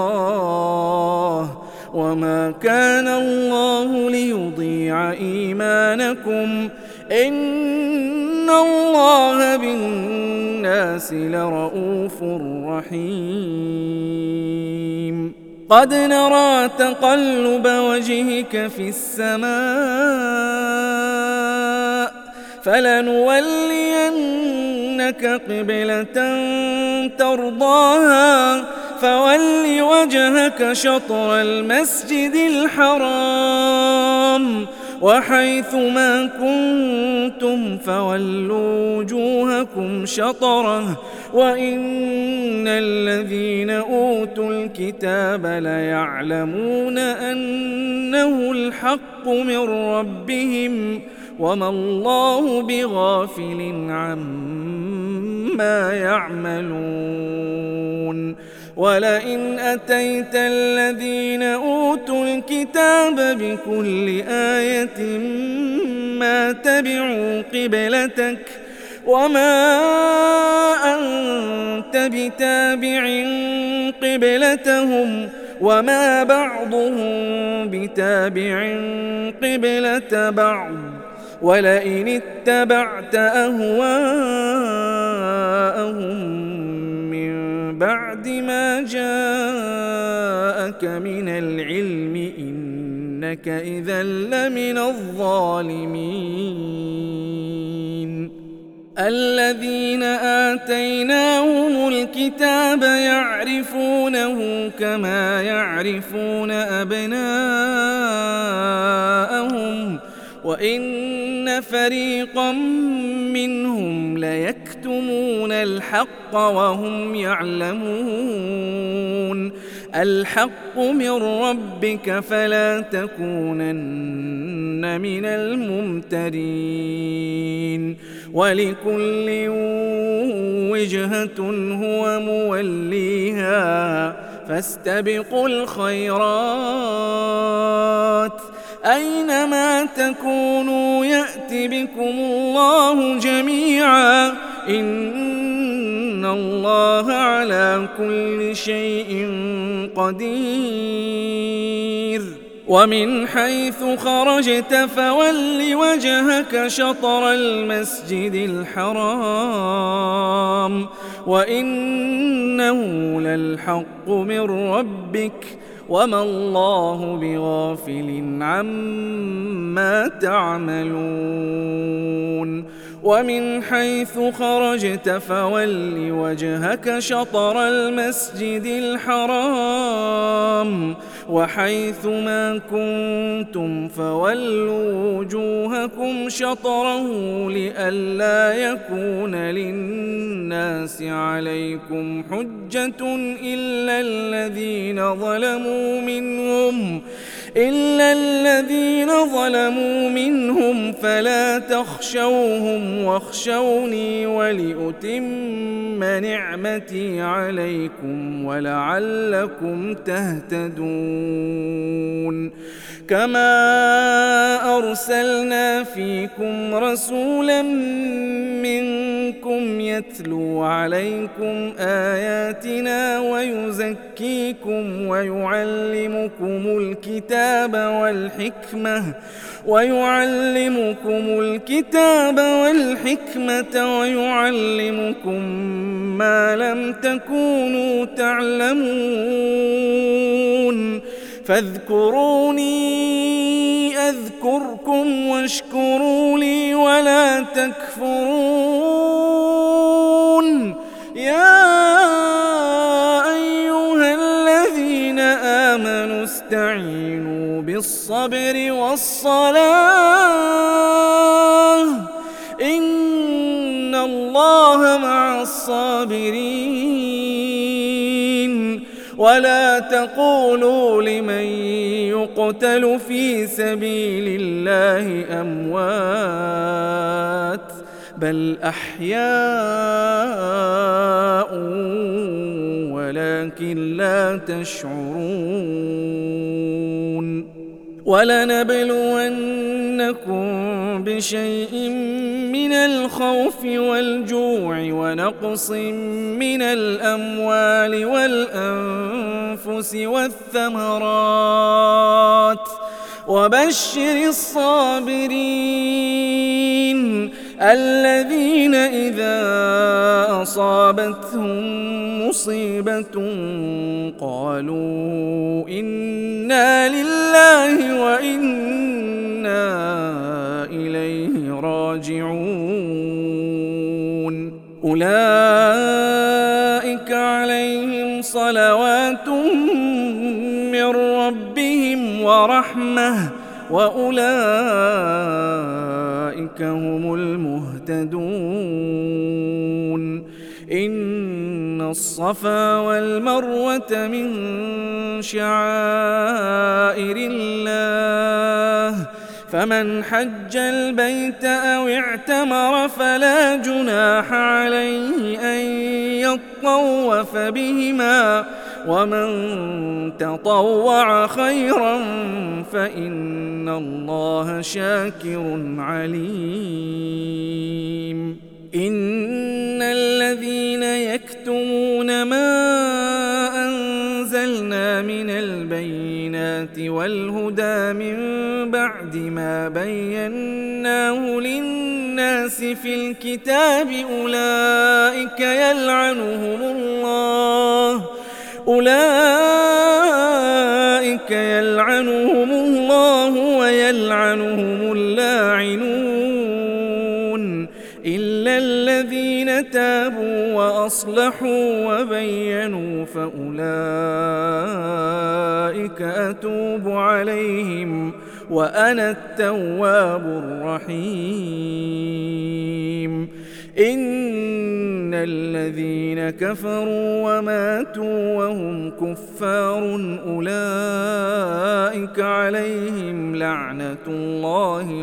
الله وما كان الله ليضيع إيمانكم إن الله بالناس لرؤوف رحيم قد نرى تقلب وجهك في السماء فلنولينك قبلة ترضاها فول وجهك شطر المسجد الحرام وحيث ما كنتم فولوا وجوهكم شطره وإن الذين أوتوا الكتاب ليعلمون أنه الحق من ربهم وما الله بغافل عما يعملون ولئن أتيت الذين أوتوا الكتاب بكل آية ما تبعوا قبلتك وما أنت بتابع قبلتهم وما بعضهم بتابع قبلة بعض ولئن اتبعت أهواءهم من بعد ما جاءك من العلم إنك إذا لمن الظالمين. الذين آتيناهم الكتاب يعرفونه كما يعرفون أبناءهم وإن فريقا منهم ليكتمون الحق وهم يعلمون. الحق من ربك فلا تكونن من الممترين. ولكل وجهة هو موليها فاستبقوا الخيرات أينما تكونوا يأت بكم الله جميعا إن الله على كل شيء قدير. ومن حيث خرجت فول وجهك شطر المسجد الحرام وإنه للحق من ربك وما الله بغافل عما تعملون. ومن حيث خرجت فول وجهك شطر المسجد الحرام وحيث ما كنتم فولوا وجوهكم شطره لئلا يكون للناس عليكم حجة إلا الذين ظلموا منهم إلا الذين ظلموا منهم فلا تخشوهم واخشوني ولأتم نعمتي عليكم ولعلكم تهتدون. كما أرسلنا فيكم رسولا منكم يتلو عليكم آياتنا ويزكيكم ويعلمكم الكتاب والحكمة ويعلمكم الكتاب والحكمة ويعلمكم ما لم تكونوا تعلمون. فاذكروني أذكركم واشكروا لي ولا تكفرون. يا أيها الذين آمنوا استعينوا بالصبر والصلاة إن الله مع الصابرين. ولا تقولوا لمن يقتل في سبيل الله أموات بل أحياء ولكن لا تشعرون. ولنبلونكم بشيء من الخوف والجوع ونقص من الأموال والأنفس والثمرات وبشر الصابرين الذين إذا أصابتهم مصيبة قالوا إنا لله وإنا إليه راجعون. أولئك عليهم صلوات من ربهم ورحمة وأولئك هم المهتدون. إن الصفا والمروة من شعائر الله فمن حج البيت أو اعتمر فلا جناح عليه أن يطوف بهما ومن تطوع خيرا فإن الله شاكر عليم. إن الذين يكتمون ما أنزلنا من البينات والهدى من بعد ما بيناه للناس في الكتاب أولئك يلعنهم الله أولئك يلعنهم الله ويلعنهم اللاعنون إلا الذين تابوا وأصلحوا وبينوا فأولئك أتوب عليهم وأنا التواب الرحيم. إن الذين كفروا وماتوا وهم كفار أولئك عليهم لعنة الله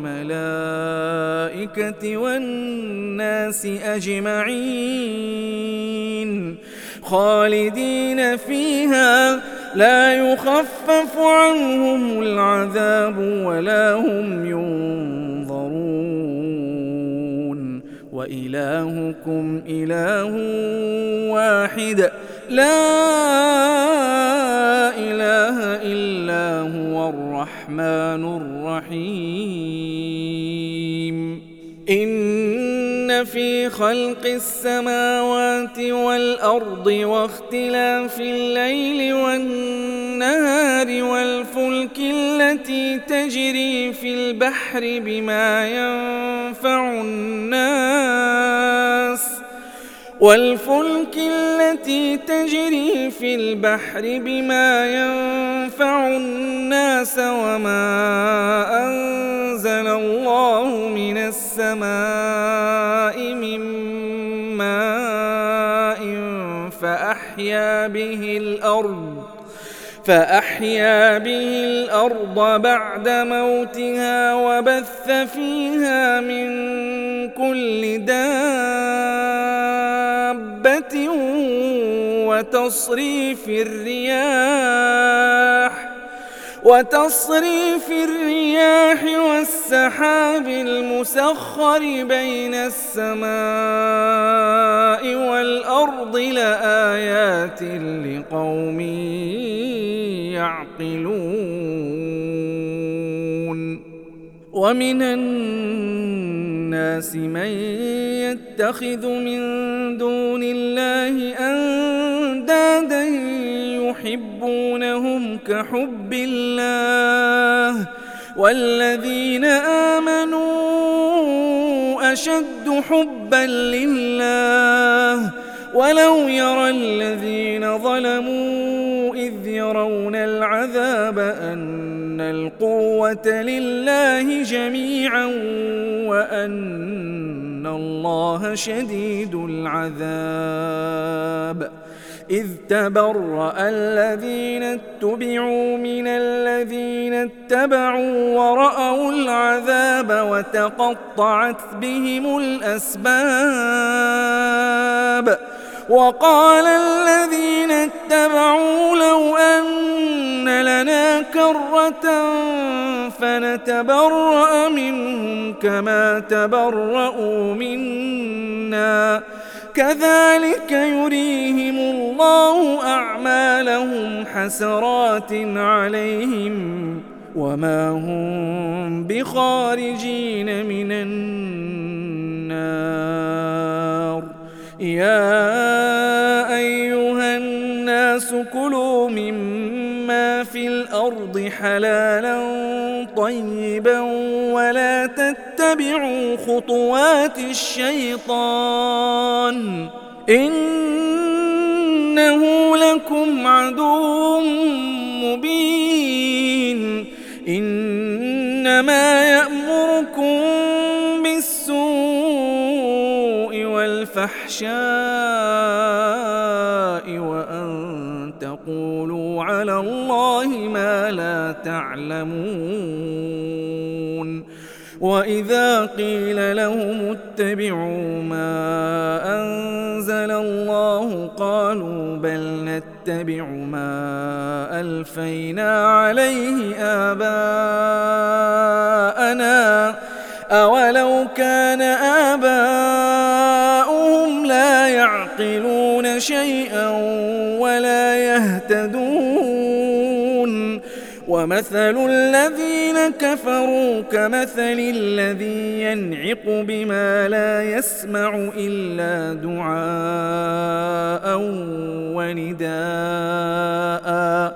والملائكة والناس أجمعين خالدين فيها لا يخفف عنهم العذاب ولا هم ينظرون وإلهكم إله واحد لا إله إلا هو الرحمن الرحيم. إن في خلق السماوات والأرض واختلاف الليل والنهار والفلك التي تجري في البحر بما ينفع الناس والفلك التي تجري في البحر بما ينفع الناس وما أنزل الله من السماء من ماء فأحيا به الأرض فأحيا به الأرض بعد موتها وبث فيها من كل دابة وتصريف الرياح وتصريف الرياح والسحاب المسخر بين السماء والأرض لآيات لقوم يعقلون. ومن الناس من يتخذ من دون الله أندادا يحبونهم كحب الله والذين آمنوا أشد حبا لله ولو يرى الذين ظلموا إذ يرون العذاب أن القوة لله جميعا وأن الله شديد العذاب. إذ تبرأ الذين اتبعوا من الذين اتبعوا ورأوا العذاب وتقطعت بهم الأسباب. وقال الذين اتبعوا لو أن لنا كرة فنتبرأ منهم كما تبرأوا منا كذلك يريهم الله أعمالهم حسرات عليهم وما هم بخارجين من النار. يا أيها الناس كلوا مما في الأرض حلالا طيبا ولا تتبعوا خطوات الشيطان إنه لكم عدو مبين. إنما يأمركم بالسوء والفحشاء وأن تقولوا على الله ما لا تعلمون. وإذا قيل لهم اتبعوا ما أنزل الله قالوا بل نتبع ما ألفينا عليه آباءنا أولو كان آباؤهم لا يعقلون شيئا ولا يهتدون. ومثل الذين كفروا كمثل الذي ينعق بما لا يسمع إلا دعاء ونداء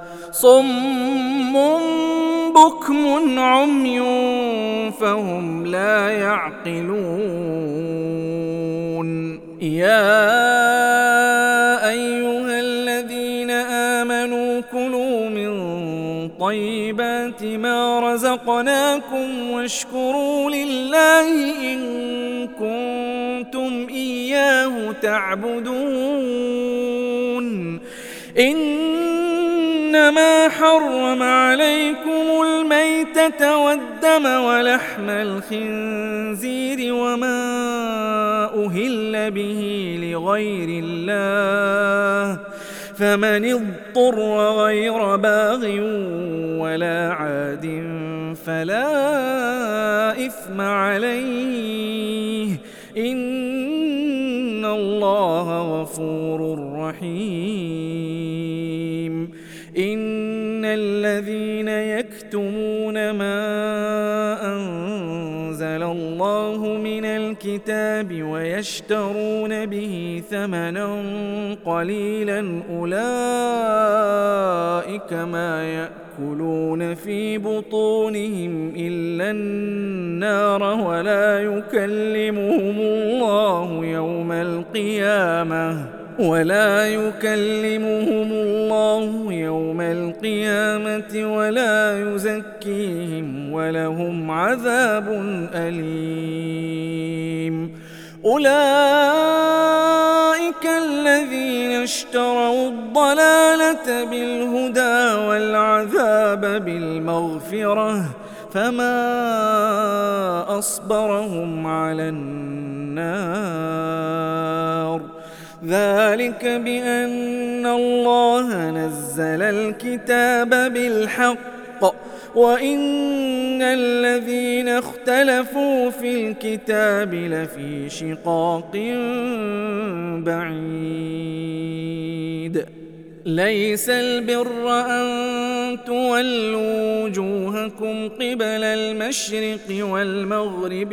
صم بكم عمي فهم لا يعقلون يا أيها الذين آمنوا كلوا من طيبات ما رزقناكم واشكروا لله إن كنتم إياه تعبدون إنما حرم عليكم الميتة والدم ولحم الخنزير وما أهل به لغير الله فمن اضطر غير باغ ولا عاد فلا إثم عليه إن الله غفور رحيم إن الذين يكتمون ما أنزل الله من الكتاب ويشترون به ثمنا قليلا أولئك ما يأكلون في بطونهم إلا النار ولا يكلمهم الله يوم القيامة ولا يكلمهم الله يوم القيامة ولا يزكيهم ولهم عذاب أليم أولئك الذين اشتروا الضلالة بالهدى والعذاب بالمغفرة فما أصبرهم على النار ذلك بأن الله نزل الكتاب بالحق وإن الذين اختلفوا في الكتاب لفي شقاق بعيد ليس البر أن تولوا وجوهكم قبل المشرق والمغرب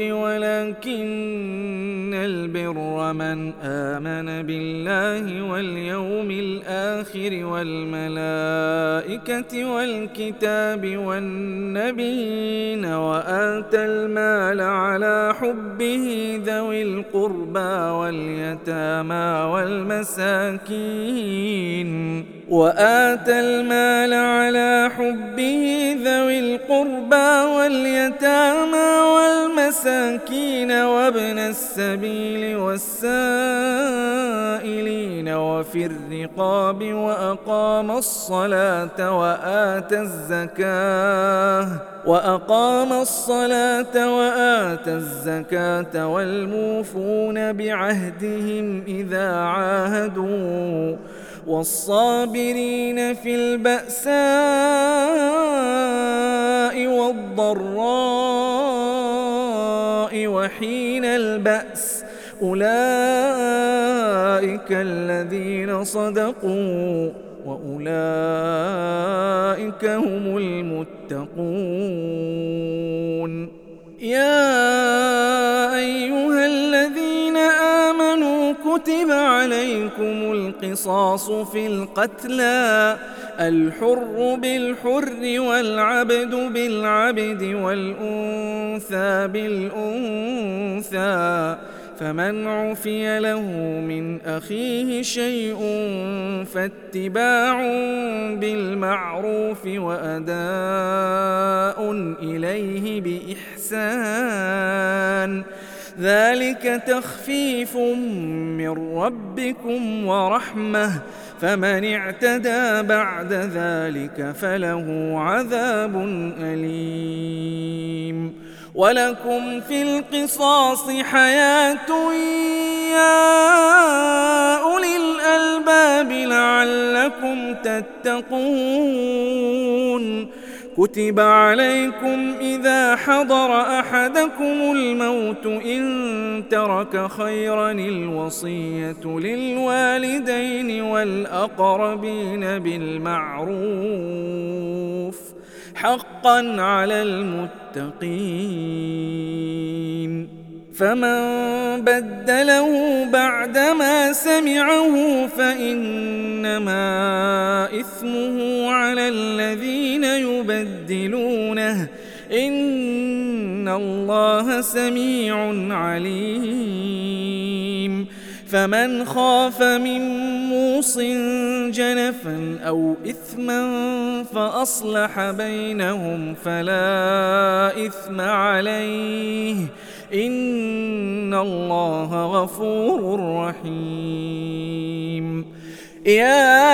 ولكن البر من آمن بالله واليوم الآخر والملائكة والكتاب والنبيين وآتى المال على حبه ذوي القربى واليتامى والمساكين وآتى المال على حبه ذوي القربى واليتامى والمساكين وابن السبيل والسائلين وفي الرقاب وأقام الصلاة وآتى الزكاة وأقام الصلاة وآتى الزكاة والموفون بعهدهم إذا عاهدوا والصابرين في البأساء والضراء وحين البأس أولئك الذين صدقوا وأولئك هم المتقون يا أيها الذين آمنوا كتب عليكم القصاص في القتلى الحر بالحر والعبد بالعبد والأنثى بالأنثى فمن عفي له من أخيه شيء فاتباع بالمعروف وأداء إليه بإحسان ذلك تخفيف من ربكم ورحمة فمن اعتدى بعد ذلك فله عذاب أليم ولكم في القصاص حياة يا أولي الألباب لعلكم تتقون كتب عليكم إذا حضر أحدكم الموت إن ترك خيرا الوصية للوالدين والأقربين بالمعروف حقا على المتقين فمن بدله بعدما سمعه فإنما إثمه على الذين يبدلونه إن الله سميع عليم. فمن خاف من موص جنفا أو إثما فأصلح بينهم فلا إثم عليه إن الله غفور رحيم. يا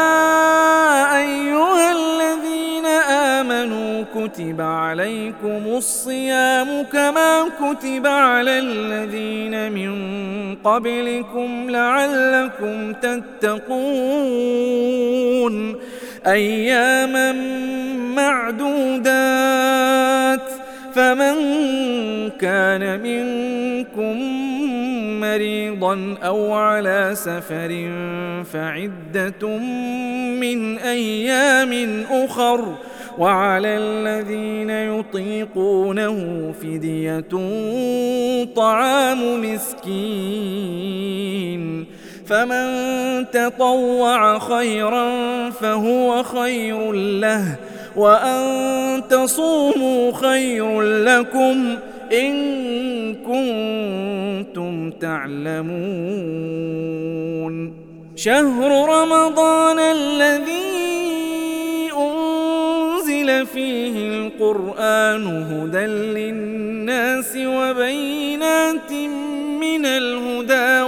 أيها الذين آمنوا كتب عليكم الصيام كما كتب على الذين من قبلكم لعلكم تتقون أياما معدودات. فمن كان منكم مريضا أو على سفر فعدة من أيام أخر وعلى الذين يطيقونه فدية طعام مسكين فمن تطوع خيرا فهو خير له وأن تصوموا خير لكم إن كنتم تعلمون. شهر رمضان الذي أنزل فيه القرآن هدى للناس وبينات من الهدى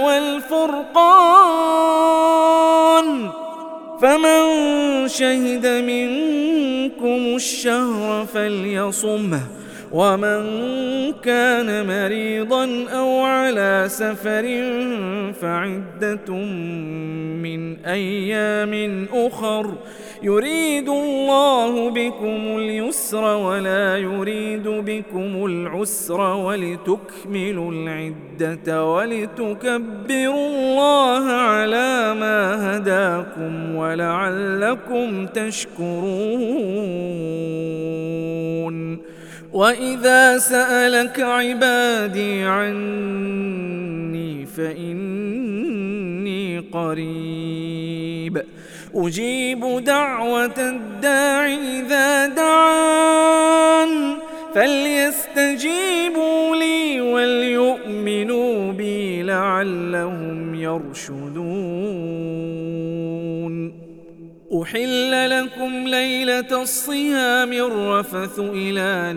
والفرقان فمن شهد منكم الشهر فليصمه ومن كان مريضا أو على سفر فعدة من أيام أخر يريد الله بكم اليسر ولا يريد بكم العسر ولتكملوا العدة ولتكبروا الله على ما هداكم ولعلكم تشكرون. وإذا سألك عبادي عني فإني قريب أجيب دعوة الداع إذا دعان فليستجيبوا لي وليؤمنوا بي لعلهم يرشدون. أحل لكم ليلة الصيام الرفث إلى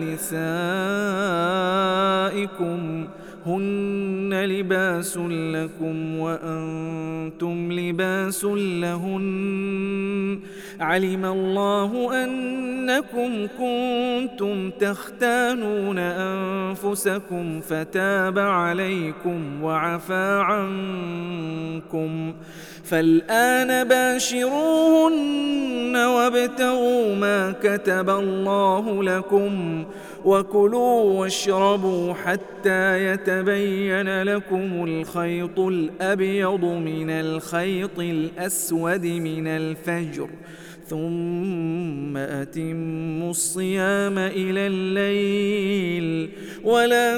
نسائكم هن لباس لكم وأنتم لباس لهن علم الله أنكم كنتم تختانون أنفسكم فتاب عليكم وعفى عنكم فالآن باشروهن وابتغوا ما كتب الله لكم وكلوا واشربوا حتى يتبين لكم الخيط الأبيض من الخيط الأسود من الفجر ثم أتموا الصيام إلى الليل ولا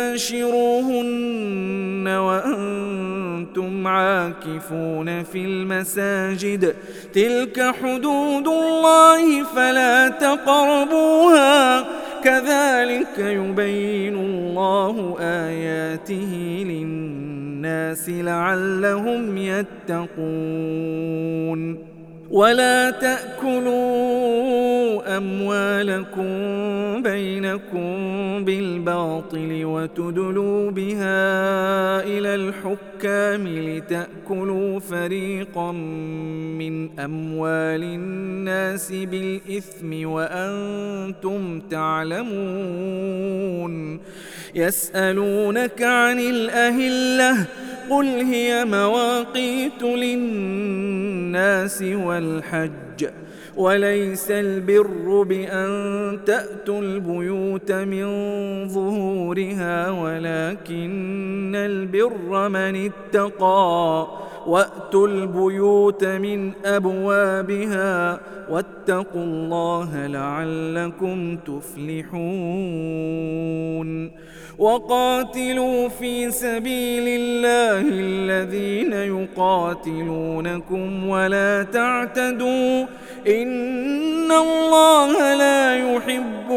تباشروهن وأنتم عاكفون في المساجد تلك حدود الله فلا تقربوها كذلك يبين الله آياته للناس لعلهم يتقون. ولا تأكلوا أموالكم بينكم بالباطل وتدلوا بها إلى الحكام لتأكلوا فريقا من أموال الناس بالإثم وأنتم تعلمون. يسألونك عن الأهلة قل هي مواقيت للناس والحج وليس البر بأن تأتوا البيوت من ظهورها ولكن البر من اتقى وأتوا البيوت من أبوابها واتقوا الله لعلكم تفلحون وقاتلوا في سبيل الله الذين يقاتلونكم ولا تعتدوا إن الله لا يحب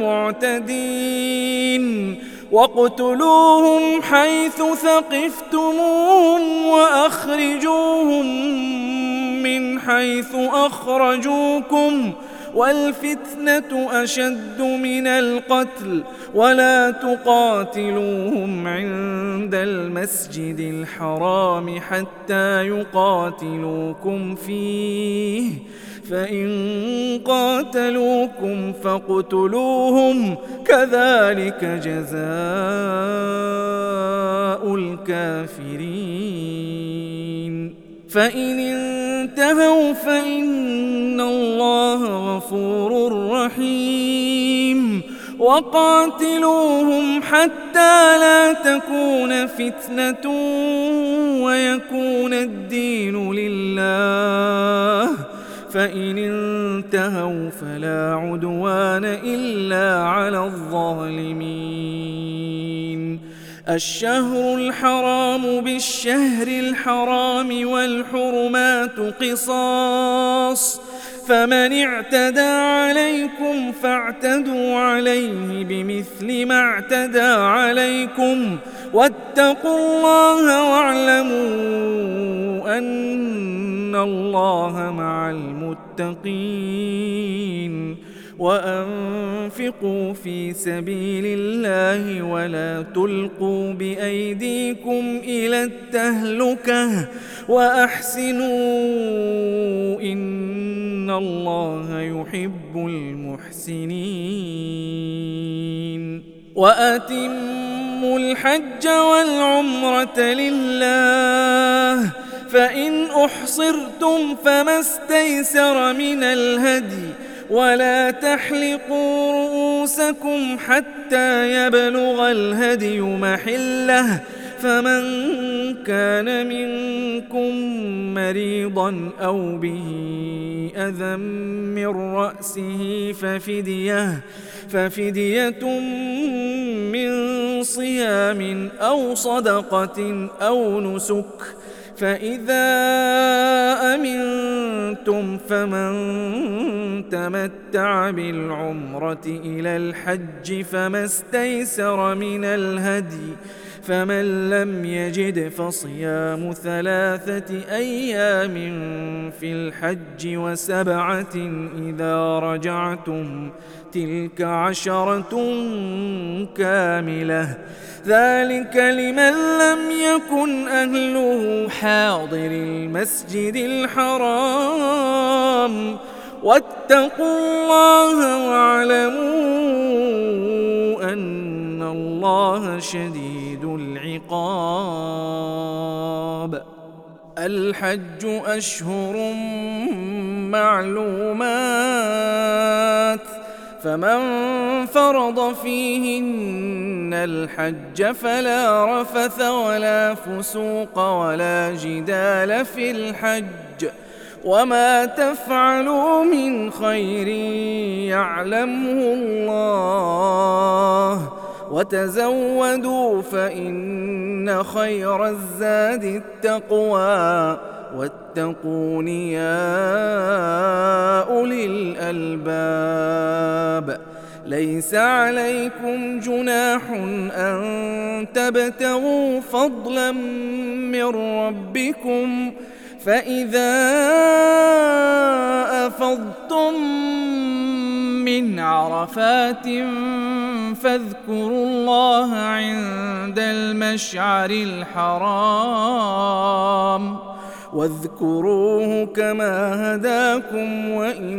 المعتدين واقتلوهم حيث ثقفتموهم وأخرجوهم من حيث أخرجوكم والفتنة أشد من القتل ولا تقاتلوهم عند المسجد الحرام حتى يقاتلوكم فيه فإن قاتلوكم فاقتلوهم كذلك جزاء الكافرين فإن انتهوا فإن الله غفور رحيم وقاتلوهم حتى لا تكون فتنة ويكون الدين لله فإن انتهوا فلا عدوان إلا على الظالمين الشهر الحرام بالشهر الحرام والحرمات قصاص فمن اعتدى عليكم فاعتدوا عليه بمثل ما اعتدى عليكم واتقوا الله واعلموا أن الله مع المتقين وأنفقوا في سبيل الله ولا تلقوا بأيديكم إلى التهلكة وأحسنوا إن الله يحب المحسنين وأتموا الحج والعمرة لله فإن أحصرتم فما استيسر من الهدي ولا تحلقوا رؤوسكم حتى يبلغ الهدي محله فمن كان منكم مريضا أو به أذى من رأسه ففدية ففدية من صيام أو صدقة أو نسك فإذا أمنتم فمن تمتع بالعمرة إلى الحج فما استيسر من الهدي فمن لم يجد فصيام ثلاثة أيام في الحج وسبعة إذا رجعتم تلك عشرة كاملة ذلك لمن لم يكن أهله حاضر المسجد الحرام واتقوا الله واعلموا أن الله شديد العقاب الحج أشهر معلومات فمن فرض فيهن الحج فلا رفث ولا فسوق ولا جدال في الحج وما تفعلوا من خير يعلمه الله وتزودوا فإن خير الزاد التقوى واتقون يا أولي الألباب ليس عليكم جناح أن تبتغوا فضلا من ربكم فإذا أفضتم من عرفات فاذكروا الله عند المشعر الحرام واذكروه كما هداكم وإن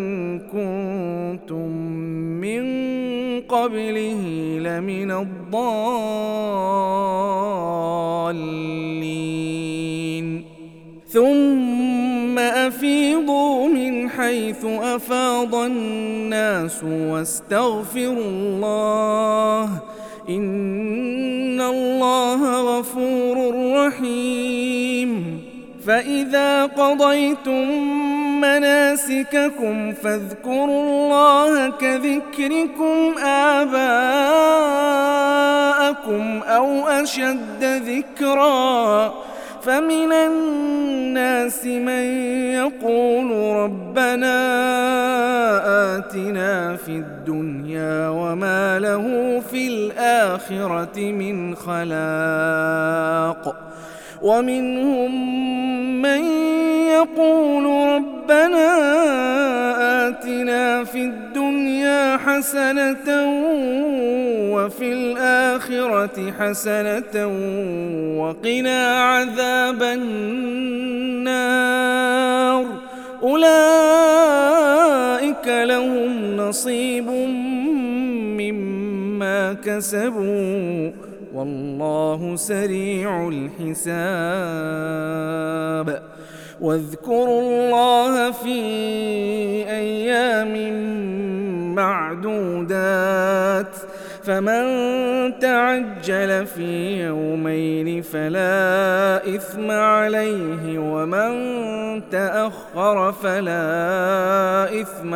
كنتم من قبله لمن الضالين ثم أفيضوا من حيث أفاض الناس واستغفروا الله إن الله غفور رحيم فإذا قضيتم مناسككم فاذكروا الله كذكركم آباءكم أو أشد ذكرا فمن الناس من يقول ربنا آتنا في الدنيا وما له في الآخرة من خلاق ومنهم من يقول ربنا آتنا في الدنيا حسنة وفي الآخرة حسنة وقنا عذاب النار أولئك لهم نصيب مما كسبوا والله سريع الحساب واذكروا الله في أيام معدودات فمن تعجل في يومين فلا إثم عليه ومن تأخر فلا إثم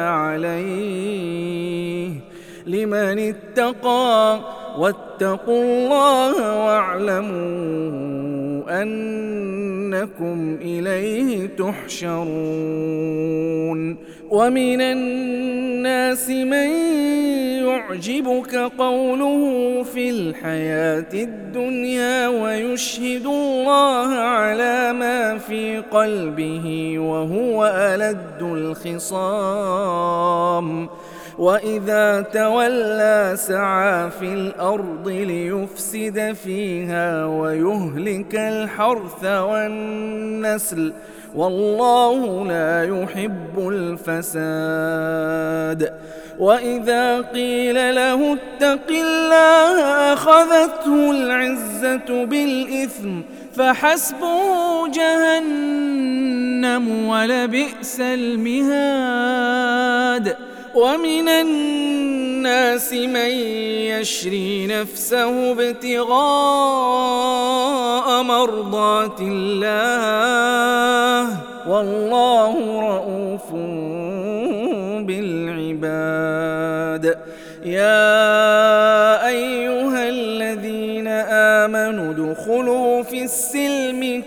عليه لمن اتقى واتقوا الله واعلموا أنكم إليه تحشرون ومن الناس من يعجبك قوله في الحياة الدنيا ويشهد الله على ما في قلبه وهو ألد الخصام وإذا تولى سعى في الأرض ليفسد فيها ويهلك الحرث والنسل والله لا يحب الفساد وإذا قيل له اتق الله أخذته العزة بالإثم فحسبه جهنم ولبئس المهاد ومن الناس من يشري نفسه ابتغاء مرضات الله والله رؤوف بالعباد يا أيها الذين آمنوا ادخلوا في السلم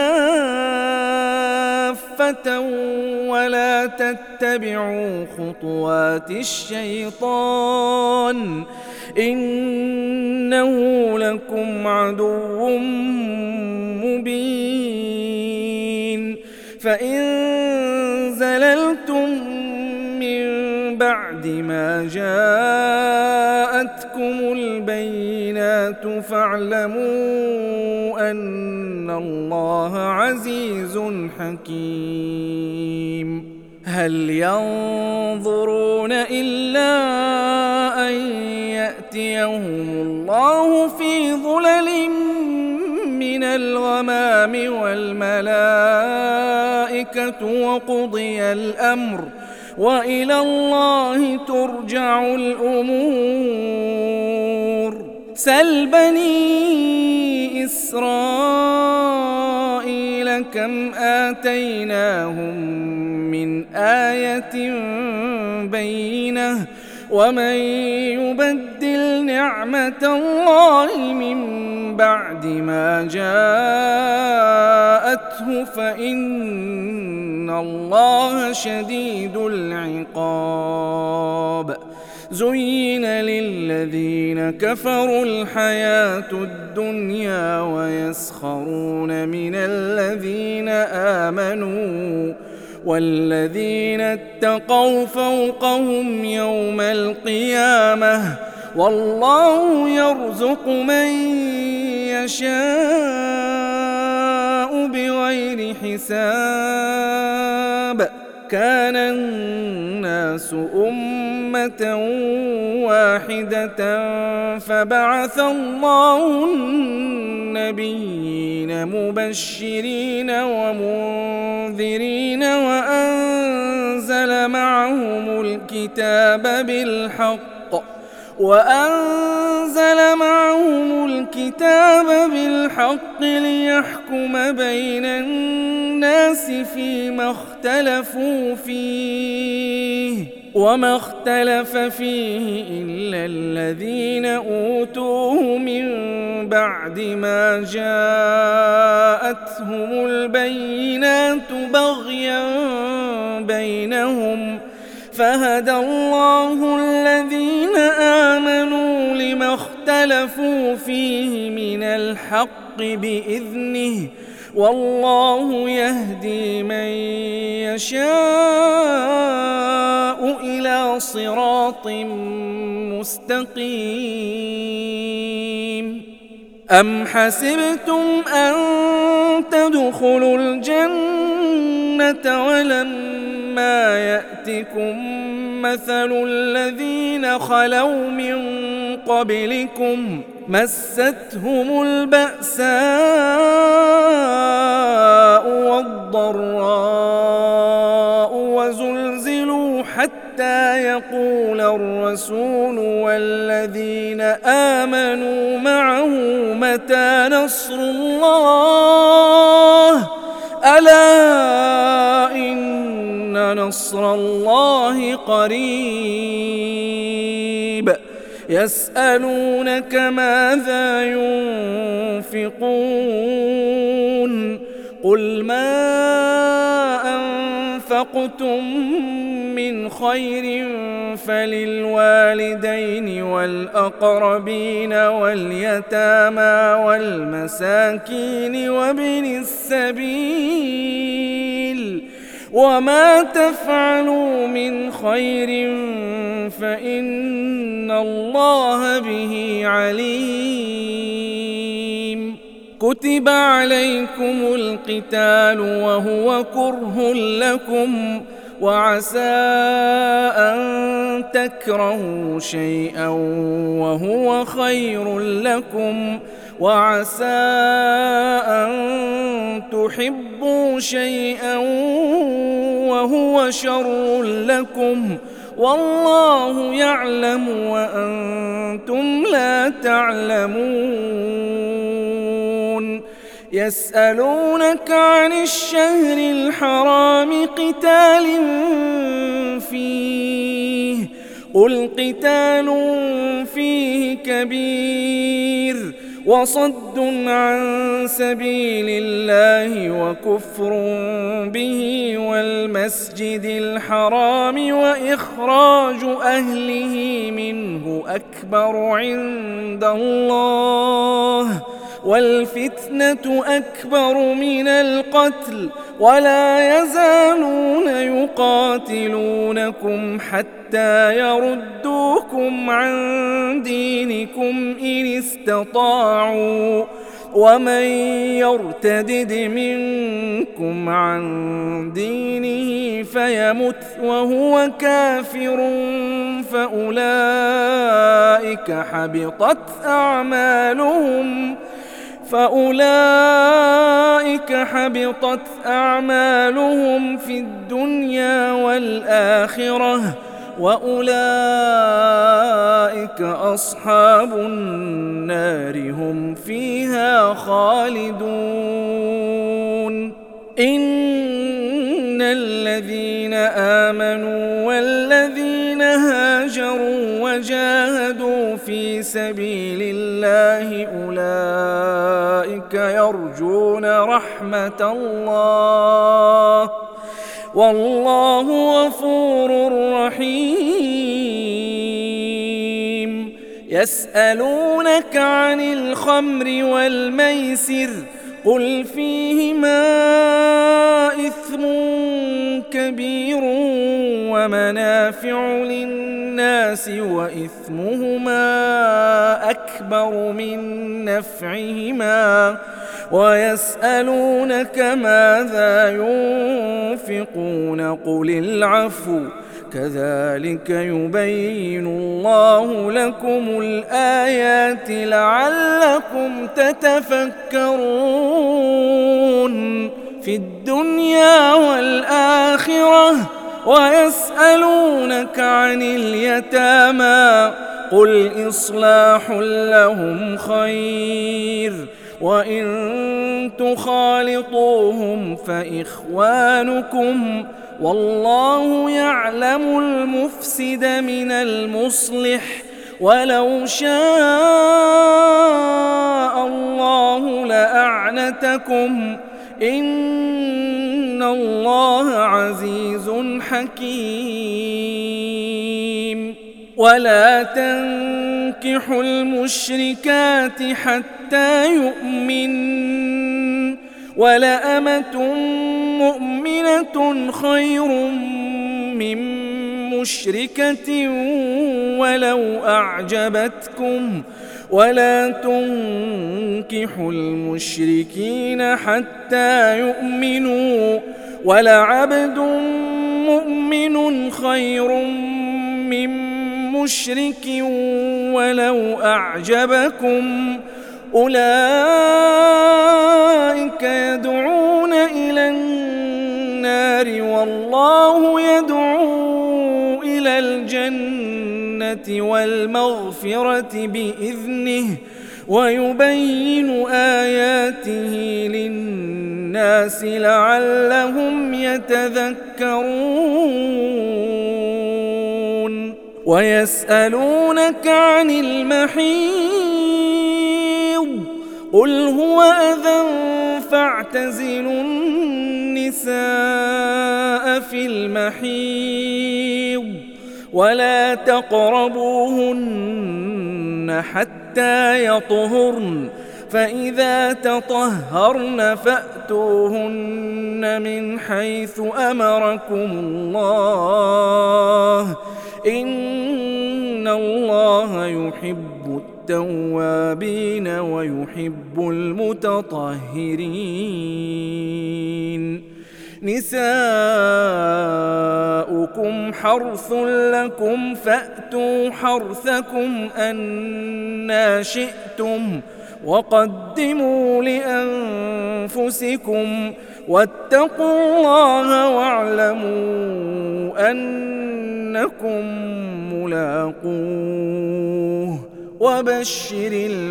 كافة ولا تتبعوا خطوات الشيطان إنه لكم عدو مبين فإن زللتم من بعد ما جاءتكم البينات فاعلموا أن الله عزيز حكيم هل ينظرون إلا أن يأتيهم الله في ظلل من الغمام والملائكة وقضي الأمر وإلى الله ترجع الأمور سل بني إسرائيل كم آتيناهم من آية بينة ومن يبدل نعمة الله من بعد ما جاءته فإن الله شديد العقاب زين للذين كفروا الحياة الدنيا ويسخرون من الذين آمنوا والذين اتقوا فوقهم يوم القيامة والله يرزق من يشاء بغير حساب كان الناس أمة واحدة فبعث الله النبيين مبشرين ومنذرين وأنزل معهم الكتاب بالحق وأنزل معهم الكتاب بالحق ليحكم بين الناس فيما اختلفوا فيه وما اختلف فيه إلا الذين أوتوه من بعد ما جاءتهم البينات بغيا بينهم فهدى الله الذين آمنوا لما اختلفوا فيه من الحق بإذنه والله يهدي من يشاء إلى صراط مستقيم. أم حسبتم أن تدخلوا الجنة ولما يأتكم مثل الذين خلوا من قبلكم مستهم البأساء والضراء وزلزلوا حتى يقول الرسول والذين آمنوا معه متى نصر الله ألا إن نصر الله قريب. يسألونك ماذا ينفقون قل ما أنفقتم من خير فللوالدين والأقربين واليتامى والمساكين وابن السبيل وما تفعلوا من خير فإن الله به عليم. كتب عليكم القتال وهو كره لكم وعسى أن تكرهوا شيئا وهو خير لكم وعسى أن تحبوا شيئا وهو شر لكم والله يعلم وأنتم لا تعلمون. يسألونك عن الشهر الحرام قتال فيه قل قتال فيه كبير وصد عن سبيل الله وكفر به والمسجد الحرام وإخراج أهله منه أكبر عند الله والفتنة أكبر من القتل ولا يزالون يقاتلونكم حتى يردوكم عن دينكم إن استطاعوا ومن يرتدد منكم عن دينه فيمت وهو كافر فأولئك حبطت أعمالهم فأولئك حبطت أعمالهم في الدنيا والآخرة وأولئك أصحاب النار هم فيها خالدون. إن الذين آمنوا والذين هاجروا وجاهدوا في سبيل الله أولئك يرجون رحمة الله والله غفور رحيم. يسألونك عن الخمر والميسر قل فيهما إثم كبير ومنافع للناس وإثمهما أكبر من نفعهما ويسألونك ماذا ينفقون قل العفو كذلك يبين الله لكم الآيات لعلكم تتفكرون في الدنيا والآخرة. ويسألونك عن اليتامى قل إصلاح لهم خير وإن تخالطوهم فإخوانكم والله يعلم المفسد من المصلح ولو شاء الله لأعنتكم إن الله عزيز حكيم ولا تنكحوا المشركات حتى يؤمن ولأمة مؤمنة خير من مشركة ولو أعجبتكم ولا تنكحوا المشركين حتى يؤمنوا ولعبد مؤمن خير من مشرك ولو أعجبكم أولئك يدعون إلى النار والله يدعو إلى الجنة والمغفرة بإذنه ويبين آياته للناس لعلهم يتذكرون ويسألونك عن المحيض قل هو أذى فاعتزلوا النساء في المحيض ولا تقربوهن حتى يطهرن فإذا تطهرن فأتوهن من حيث أمركم الله إن الله يحب التوابين ويحب المتطهرين نساؤكم حرث لكم فأتوا حرثكم أنى شئتم وقدموا لأنفسكم واتقوا الله واعلموا أنكم ملاقوه وبشر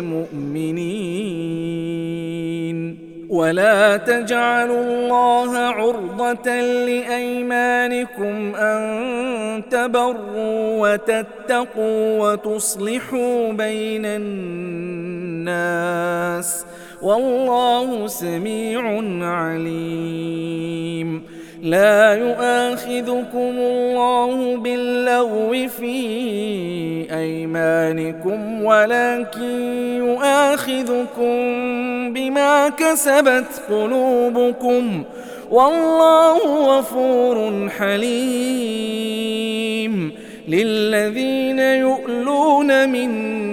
المؤمنين ولا تجعلوا الله عرضة لأيمانكم أن تبروا وتتقوا وتصلحوا بين الناس والله سميع عليم لا يؤاخذكم الله باللغو في أيمانكم ولكن يؤاخذكم بما كسبت قلوبكم والله غفور حليم للذين يؤلون من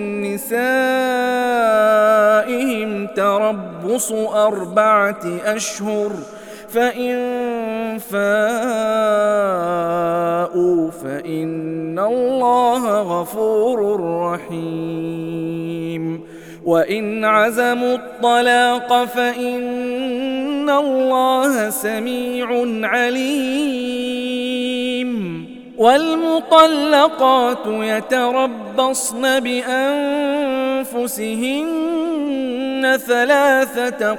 نسائهم تربص أربعة أشهر فإن فاءوا فإن الله غفور رحيم وإن عزموا الطلاق فإن الله سميع عليم والمطلقات يتربصن بأنفسهن ثلاثة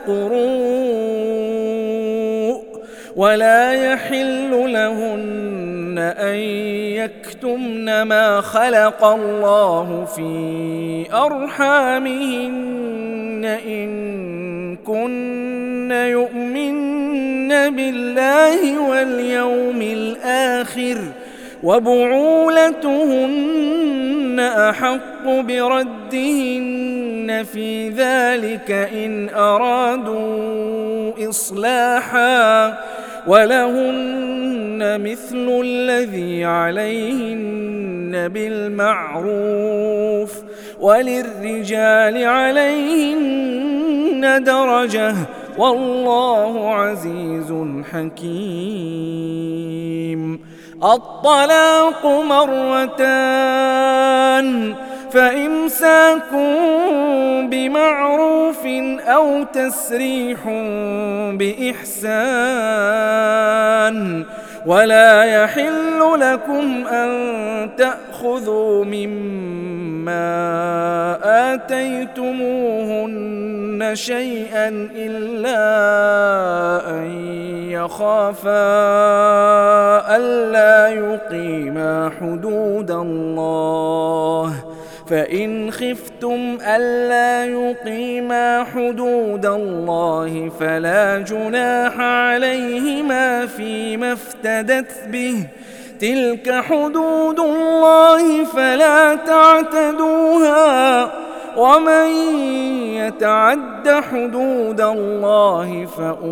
قروء ولا يحل لهن أن يكتمن ما خلق الله في أرحامهن إن كن يؤمن بالله واليوم الآخر وبعولتهن أحق بردهن في ذلك إن أرادوا إصلاحا ولهن مثل الذي عليهن بالمعروف وللرجال عليهن درجة والله عزيز حكيم الطلاق مرتان فإمساك بمعروف أو تسريح بإحسان ولا يحل لكم أن تأخذوا مما آتيتموهن شيئا إلا أن يخافا ألا يقيما حدود الله، فإن خفتم ألا يقيما حدود الله فلا جناح عليهما فيما افتدت به، تلك حدود الله فلا تعتدوها، ومن يتعد حدود الله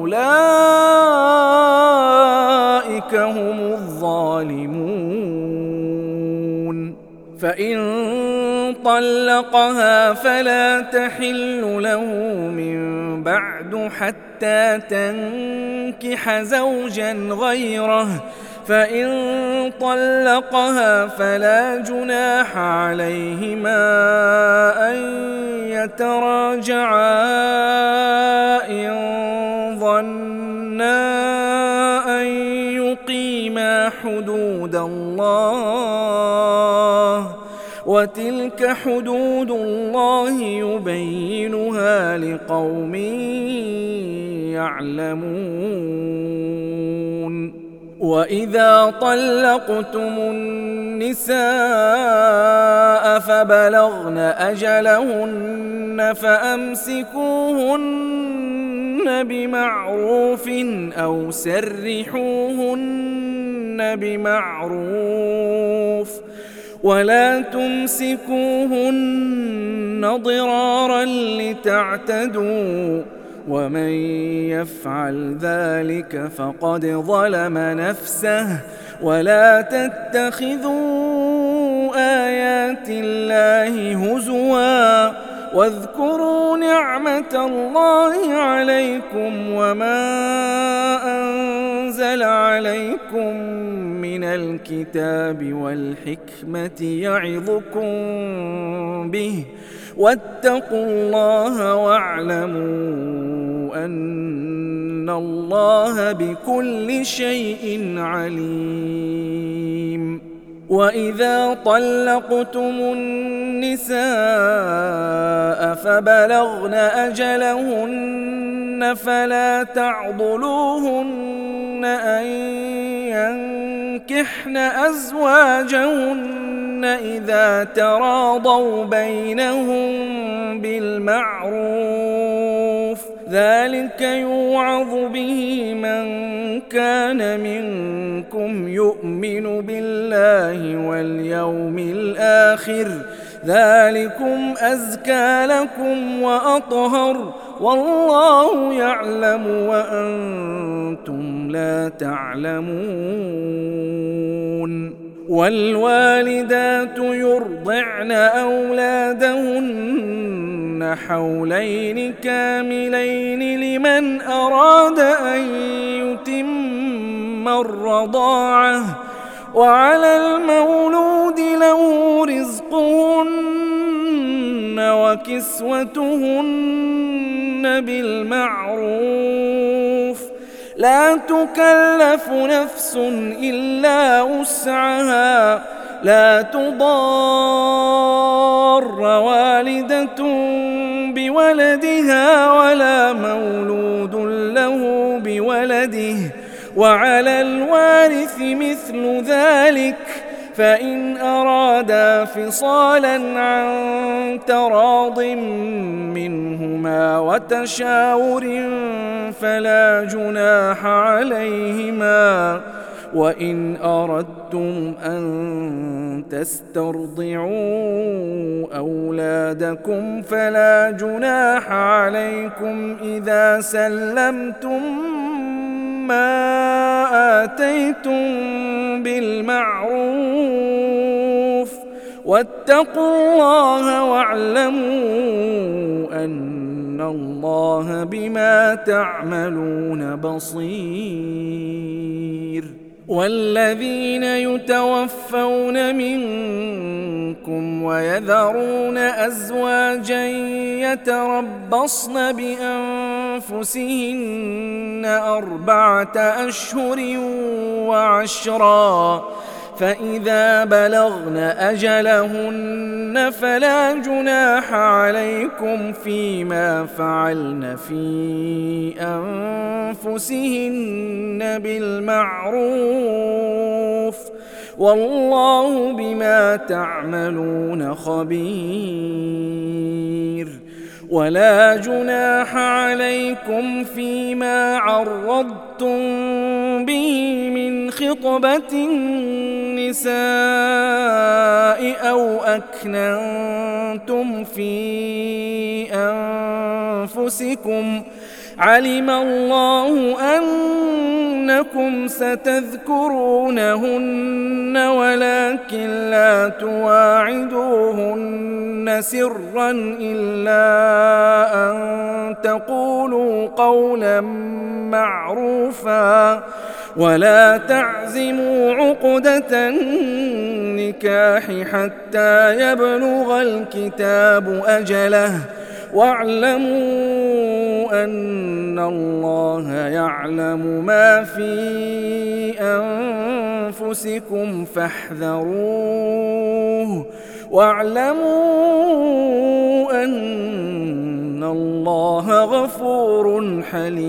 فأولئك هم الظالمون. فإن طلقها فلا تحل له من بعد حتى تنكح زوجا غيره، فإن طلقها فلا جناح عليهما أن يتراجعا إن ظنا أن يقيما حدود الله، وتلك حدود الله يبينها لقوم يعلمون. وإذا طلقتم النساء فبلغن أجلهن فأمسكوهن بمعروف أو سرحوهن بمعروف، ولا تمسكوهن ضرارا لتعتدوا، ومن يفعل ذلك فقد ظلم نفسه. ولا تتخذوا آيات الله هزوا، واذكروا نعمة الله عليكم وما أنزل عليكم من الكتاب والحكمة يعظكم به، واتقوا الله واعلموا أن الله بكل شيء عليم. وإذا طلقتم النساء فبلغن أجلهن فلا تعضلوهن أن ينكحن أزواجهن إذا تراضوا بينهم بالمعروف، ذلك يوعظ به من كان منكم يؤمن بالله واليوم الآخر، ذلكم أزكى لكم وأطهر، والله يعلم وأنتم لا تعلمون. والوالدات يرضعن أولادهن حولين كاملين لمن أراد أن يتم الرضاعة، وعلى المولود له رزقهن وكسوتهن بالمعروف، لا تكلف نفس إلا وسعها، لا تضار والدة بولدها ولا مولود له بولده، وعلى الوارث مثل ذلك، فإن أرادا فصالا عن تراض منهما وتشاور فلا جناح عليهما. وإن أردتم أن تسترضعوا أولادكم فلا جناح عليكم إذا سلمتم ما آتيتم بالمعروف، واتقوا الله واعلموا أن الله بما تعملون بصير. والذين يتوفون منكم ويذرون أزواجا يتربصن بأنفسهن أربعة أشهر وعشرا، فإذا بلغن أجلهن فلا جناح عليكم فيما فعلن في أنفسهن بالمعروف والله بما تعملون خبير. ولا جناح عليكم فيما عرضتم به من خطبة النساء أو أكننتم في أنفسكم علم الله أنكم ستذكرونهن ولكن لا تواعدوهن سرا إلا أن تقولوا قولا معروفا ولا تعزموا عقدة النكاح حتى يبلغ الكتاب أجله واعلموا أن الله يعلم ما في أنفسكم فاحذروه واعلموا أن الله غفور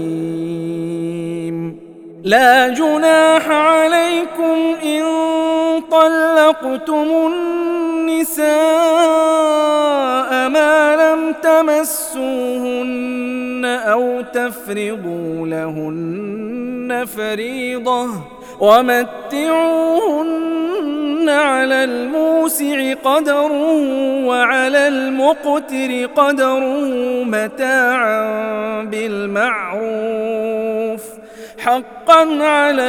حليم. لا جناح عليكم إن طلقتم النساء ما لم تمسوهن أو تفرضوا لهن فريضة ومتعوهن على الموسع قدره وعلى المقتر قدره متاعا بالمعروف حقا على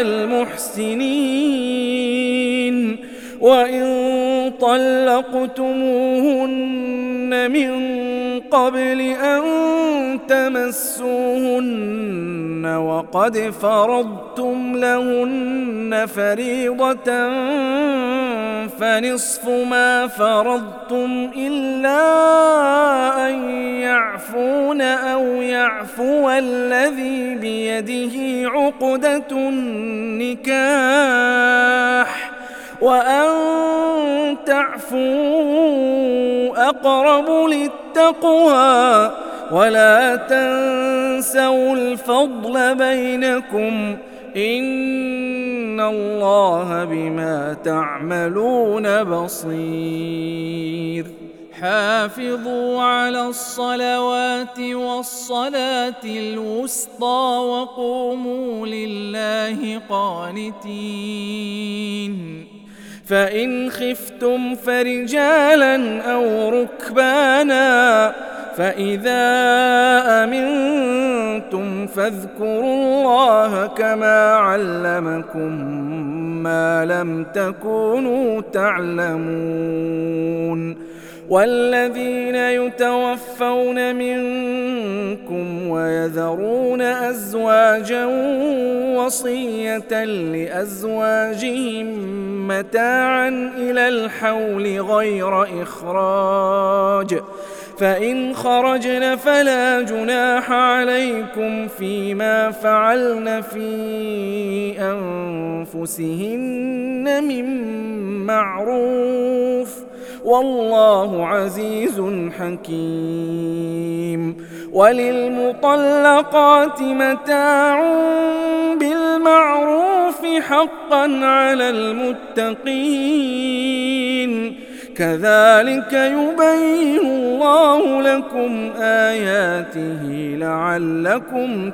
المحسنين. وإن طلقتموهن من قبل أن تمسوهن وقد فرضتم لهن فريضة فنصف ما فرضتم إلا أن يعفون أو يعفو الذي بيده عقدة النكاح وأن تعفوا أقرب للتقوى ولا تنسوا الفضل بينكم إن الله بما تعملون بصير. حافظوا على الصلوات والصلاة الوسطى وقوموا لله قانتين. فإن خفتم فرجالا أو ركبانا فإذا أمنتم فاذكروا الله كما علمكم ما لم تكونوا تعلمون. والذين يتوفون منكم ويذرون أزواجا وصية لأزواجهم متاعا إلى الحول غير إخراج فإن خرجن فلا جناح عليكم فيما فعلن في أنفسهن من معروف والله عزيز حكيم. وللمطلقات متاع بالمعروف حقا على المتقين كذلك يبين الله لكم آياته لعلكم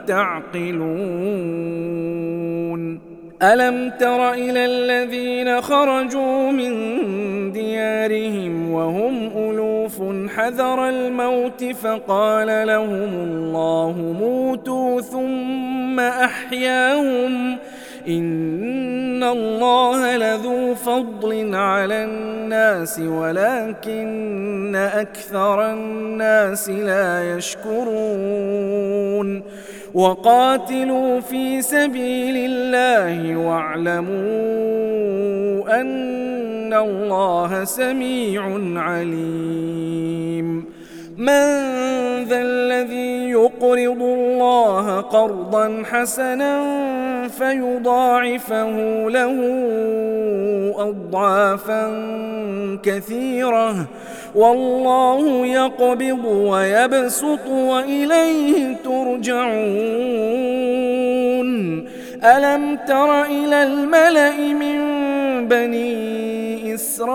تعقلون. ألم تر إلى الذين خرجوا من ديارهم وهم ألوف حذر الموت فقال لهم الله موتوا ثم أحياهم إن الله لذو فضل على الناس ولكن أكثر الناس لا يشكرون. وقاتلوا في سبيل الله واعلموا أن الله سميع عليم. من ذا الذي يقرض الله قرضا حسنا فيضاعفه له أضعافا كثيرة والله يقبض ويبسط وإليه ترجعون ألم تر إلى الملأ من بني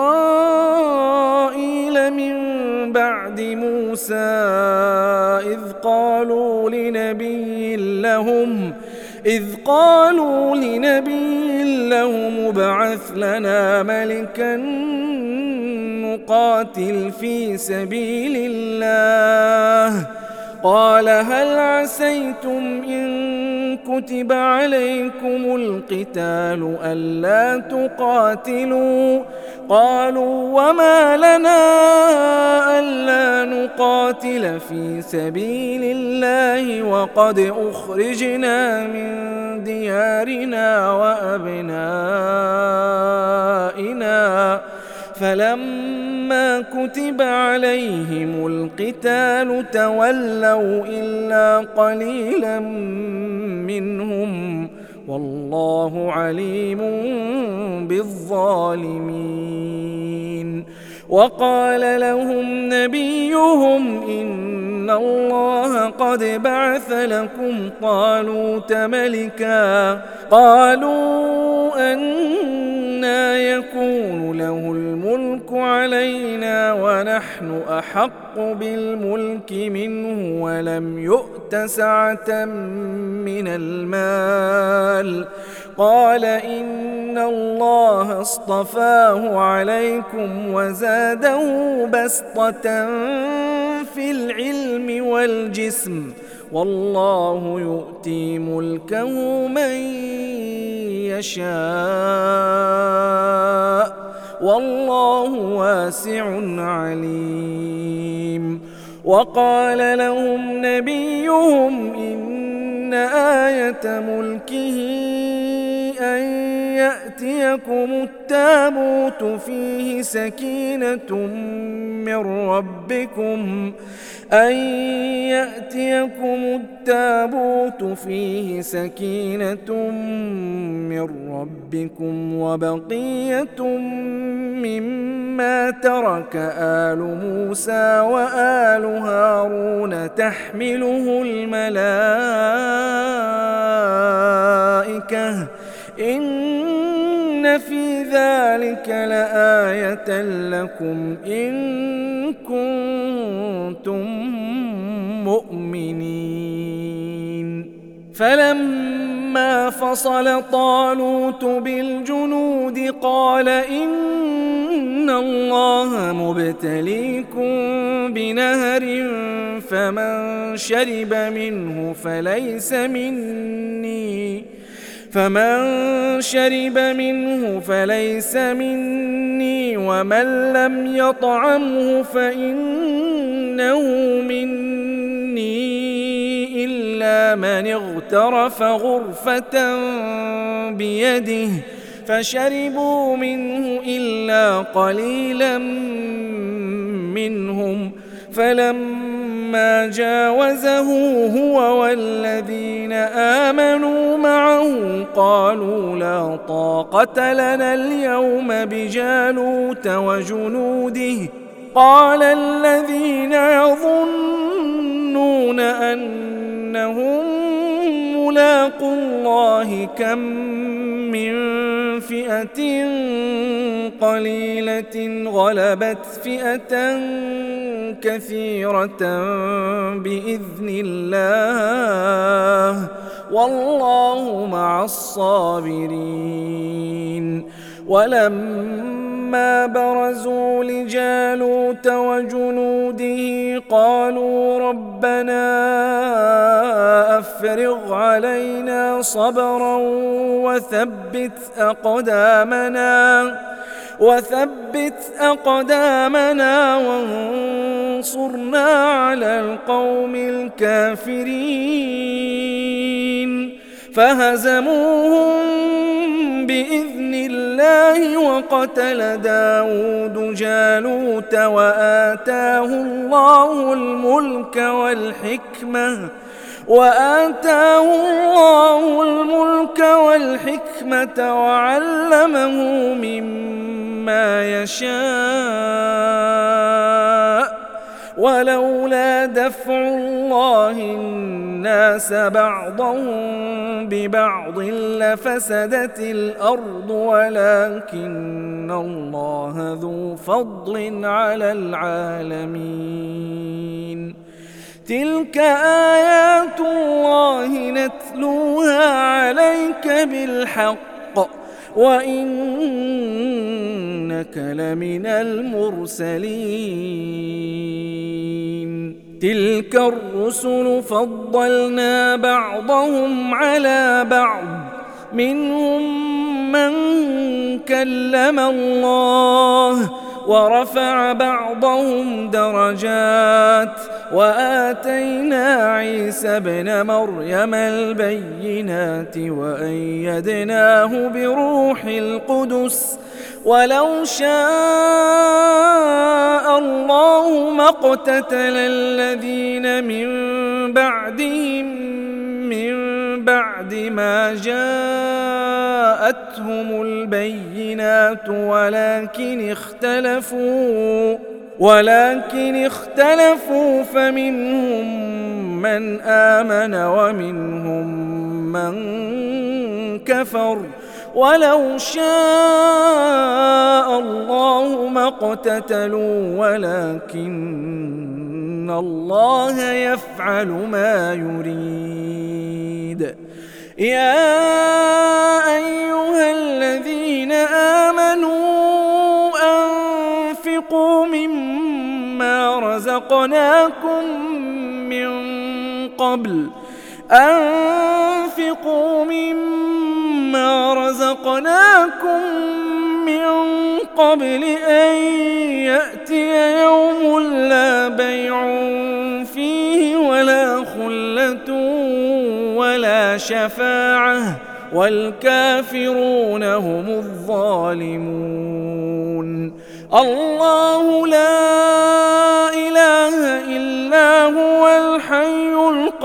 إسرائيل من بعد موسى إذ قالوا لنبي لهم إذ قالوا لنبي لهم ابعث لنا ملكا نقاتل في سبيل الله قال هل عسيتم إن كتب عليكم القتال ألا تقاتلوا قالوا وما لنا ألا نقاتل في سبيل الله وقد أخرجنا من ديارنا وأبنائنا فلما كتب عليهم القتال تولوا إلا قليلا منهم والله عليم بالظالمين وقال لهم نبيهم إن الله قد بعث لكم طالوت ملكا قالوا أنى يكون له الملك علينا ونحن أحق بالملك منه ولم يؤت سعة من المال قال إن الله اصطفاه عليكم وزاده بسطة في العلم والجسم والله يؤتي ملكه من يشاء والله واسع عليم وقال لهم نبيهم إن آية ملكه أن يأتيكم التابوت فيه سكينة من ربكم أن يأتيكم التابوت فيه سكينة من ربكم وبقية مما ترك آل موسى وآل هارون تحمله الملائكة إن في ذلك لآية لكم إن كنتم مؤمنين فلما فصل طالوت بالجنود قال إن الله مبتليكم بنهر فمن شرب منه فليس مني فمن شرب منه فليس مني ومن لم يطعمه فإنه مني إلا من اغترف غرفة بيده فشربوا منه إلا قليلا منهم فلما جاوزه هو والذين آمنوا معه قالوا لا طاقة لنا اليوم بجالوت وجنوده قال الذين يظنون أنهم ملاقو الله كم من فئة قليلة غلبت فئة كثيرة بإذن الله والله مع الصابرين ولما برزوا لجالوت وجنوده قالوا ربنا أفرغ علينا صبرا وثبت أقدامنا وثبت أقدامنا وانصرنا على القوم الكافرين فهزموهم بإذن الله وقتل داود جالوت وآتاه الله الملك والحكمة وآتاه الله الملك والحكمة وعلمه مما ما يشاء ولولا دفع الله الناس بعضهم ببعض لفسدت الأرض ولكن الله ذو فضل على العالمين. تلك آيات الله نتلوها عليك بالحق وإنك لمن المرسلين. تلك الرسل فضلنا بعضهم على بعض منهم من كلم الله ورفع بعضهم درجات وآتينا عيسى ابن مريم البينات وأيدناه بروح القدس ولو شاء الله ما اقتتل الذين من بعدهم من بعد ما جاءتهم البينات ولكن اختلفوا ولكن اختلفوا فمنهم من آمن ومنهم من كفر ولو شاء الله ما اقتتلوا ولكن الله يفعل ما يريد. يا أيها الذين آمنوا أنفقوا مما رزقناكم من قبل أنفقوا مما رزقناكم من قبل أن يأتي يوم لا بيع فيه ولا خلة ولا شفاعة والكافرون هم الظالمون. الله لا إله إلا هو الحي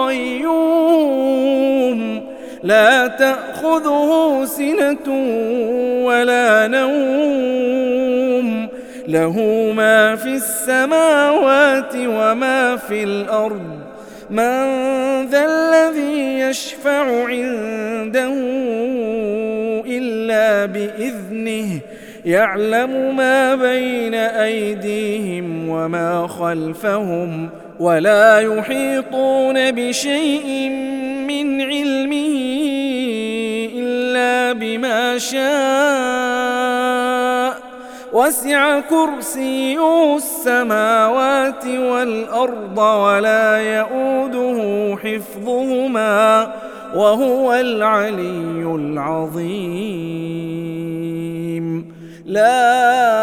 القيوم لا تأخذه سنة ولا نوم له ما في السماوات وما في الأرض من ذا الذي يشفع عنده إلا بإذنه يعلم ما بين أيديهم وما خلفهم ولا يحيطون بشيء من علمه إلا بما شاء وسع كرسيه السماوات والأرض ولا يؤوده حفظهما وهو العلي العظيم. لا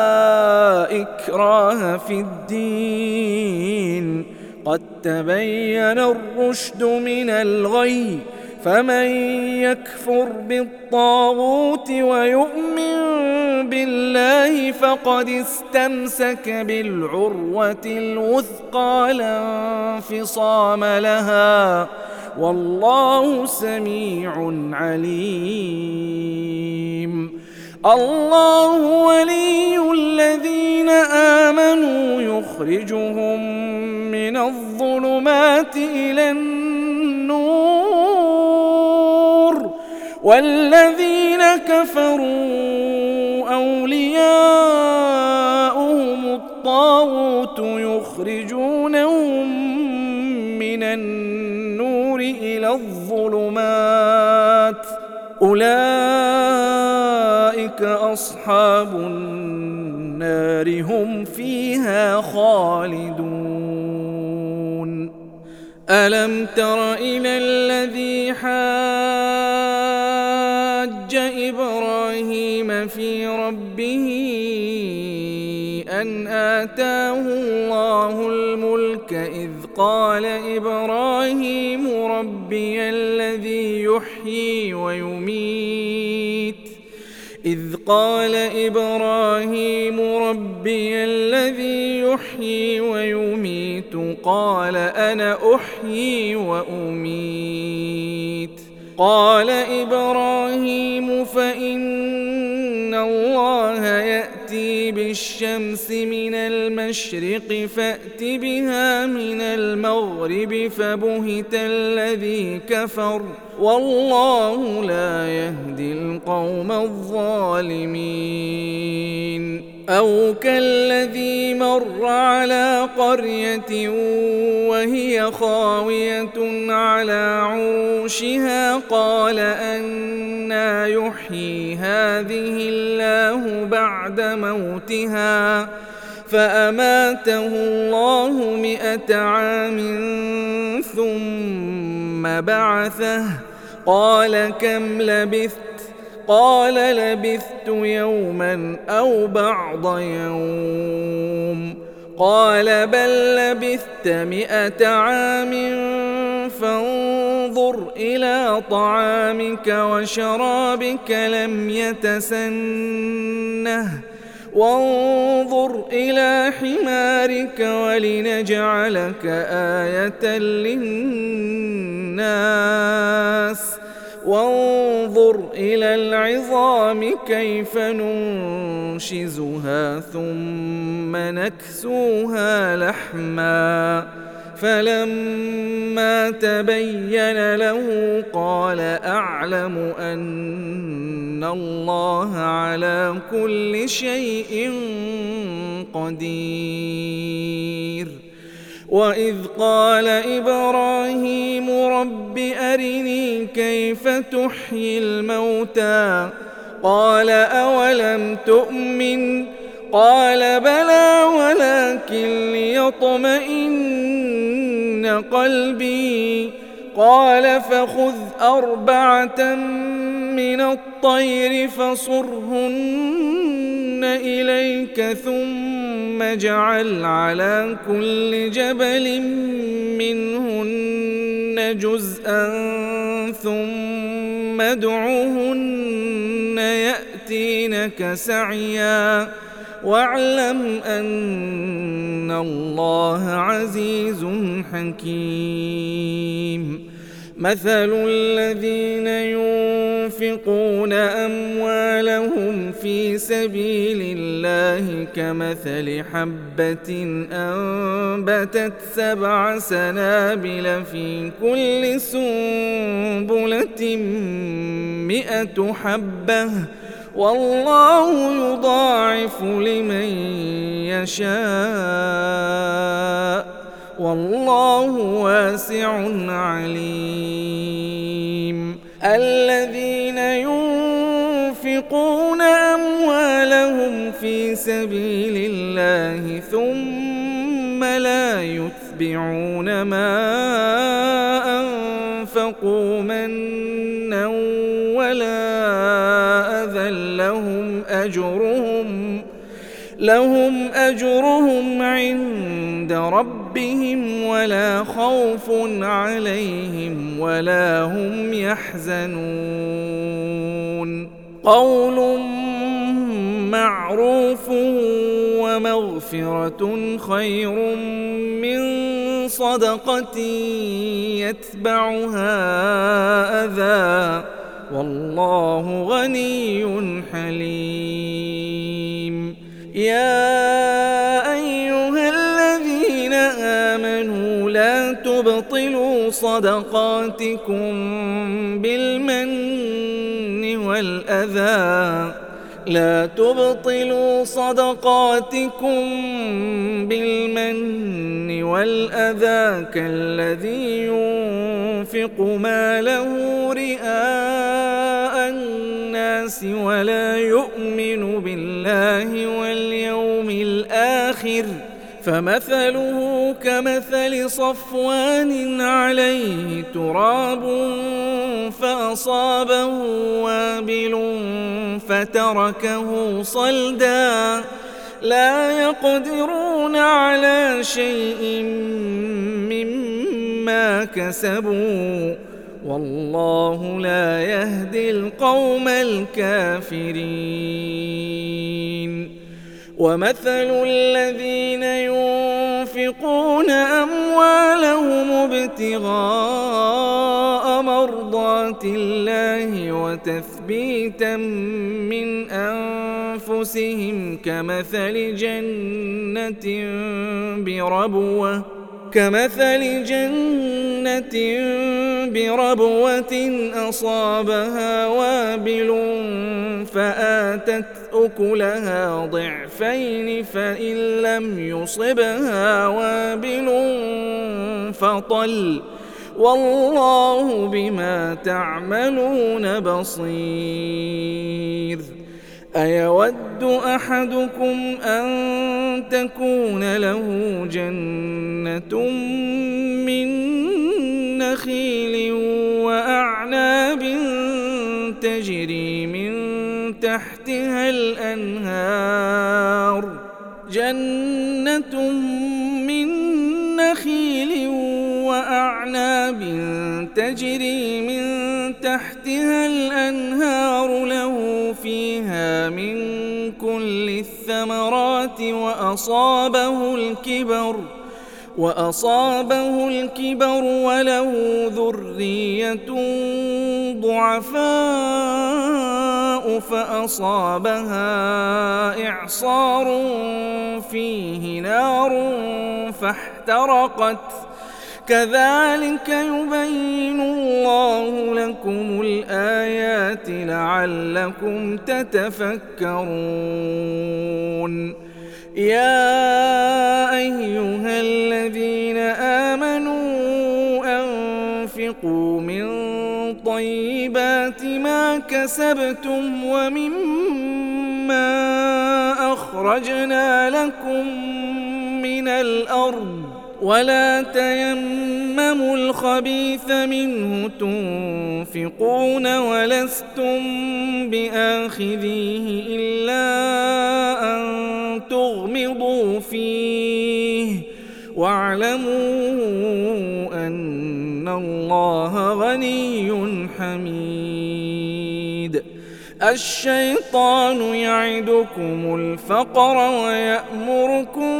إكراه في الدين قد تبين الرشد من الغي فمن يكفر بالطاغوت ويؤمن بالله فقد استمسك بالعروة الوثقى لا انفصام لها والله سميع عليم. الله ولي الذين آمنوا يخرجهم من الظلمات إلى النور والذين كفروا أولياؤهم الطاغوت يخرجونهم من النور إلى الظلمات أولئك أصحاب النار هم فيها خالدون. ألم تر إلى الذي حاج إبراهيم في ربه أن آتاه الله الملك إذ قال إبراهيم ربي الذي يحيي ويميت إذ قال إبراهيم ربي الذي يحيي ويميت قال أنا أحيي وأميت قال إبراهيم فإن الله يأتي بالشمس من المشرق فأت بها من المغرب فبهت الذي كفر والله لا يهدي القوم الظالمين. أو كالذي مر على قرية وهي خاوية على عروشها قال أنى يحيي هذه الله بعد موتها فأماته الله مئة عام ثم بعثه قال كم لبثت قال لبثت يوما أو بعض يوم قال بل لبثت مئة عام فانظر إلى طعامك وشرابك لم يتسنه وانظر إلى حمارك ولنجعلك آية للناس وانظر إلى العظام كيف ننشزها ثم نكسوها لحما فلما تبين له قال أعلم أن الله على كل شيء قدير. وإذ قال إبراهيم رب أرني كيف تحيي الموتى قال أولم تؤمن قال بلى ولكن ليطمئن قلبي قال فخذ أربعة من الطير فصرهن إليك ثم اجعل على كل جبل منهن جزءا ثم ادعهن يأتينك سعيا واعلم أن الله عزيز حكيم. مثل الذين ينفقون أموالهم في سبيل الله كمثل حبة أنبتت سبع سنابل في كل سنبلة مئة حبة والله يضاعف لمن يشاء والله واسع عليم. الذين ينفقون أموالهم في سبيل الله ثم لا يتبعون ما أنفقوا منا ولا أذى لهم أجرهم لهم أجرهم عند ربهم ولا خوف عليهم ولا هم يحزنون. قول معروف ومغفرة خير من صدقة يتبعها أذى والله غني حليم. يا أيها الذين آمنوا لا تبطلوا صدقاتكم بالمن والأذى لا تبطلوا صدقاتكم بالمن والأذى كالذي ينفق ماله رئاء الناس ولا يؤمن بالله واليوم الآخر فمثله كمثل صفوان عليه تراب فأصابه وابل فتركه صلدا لا يقدرون على شيء مما كسبوا والله لا يهدي القوم الكافرين. ومثل الذين ينفقون أموالهم ابتغاء مرضات الله وتثبيتا من أنفسهم أنفسهم كمثل جنة بربوة كمثل جنة بربوة أصابها وابل فآتت أكلها ضعفين فإن لم يصبها وابل فطل والله بما تعملون بصير. أيود أحدكم أن تكون له جنة من نخيل وأعناب تجري من تحتها الأنهار جنة من نخيل وأعناب تجري من تحتها الأنهار له فيها من كل الثمرات وأصابه الكبر وأصابه الكبر وله ذرية ضعفاء فأصابها إعصار فيه نار فاحترقت كذلك يبين الله لكم الآيات لعلكم تتفكرون. يا أيها الذين آمنوا أنفقوا من طيبات ما كسبتم ومما أخرجنا لكم من الأرض ولا تيمموا الخبيث منه تنفقون ولستم بآخذيه إلا أن تغمضوا فيه واعلموا أن الله غني حميد. الشيطان يعدكم الفقر ويأمركم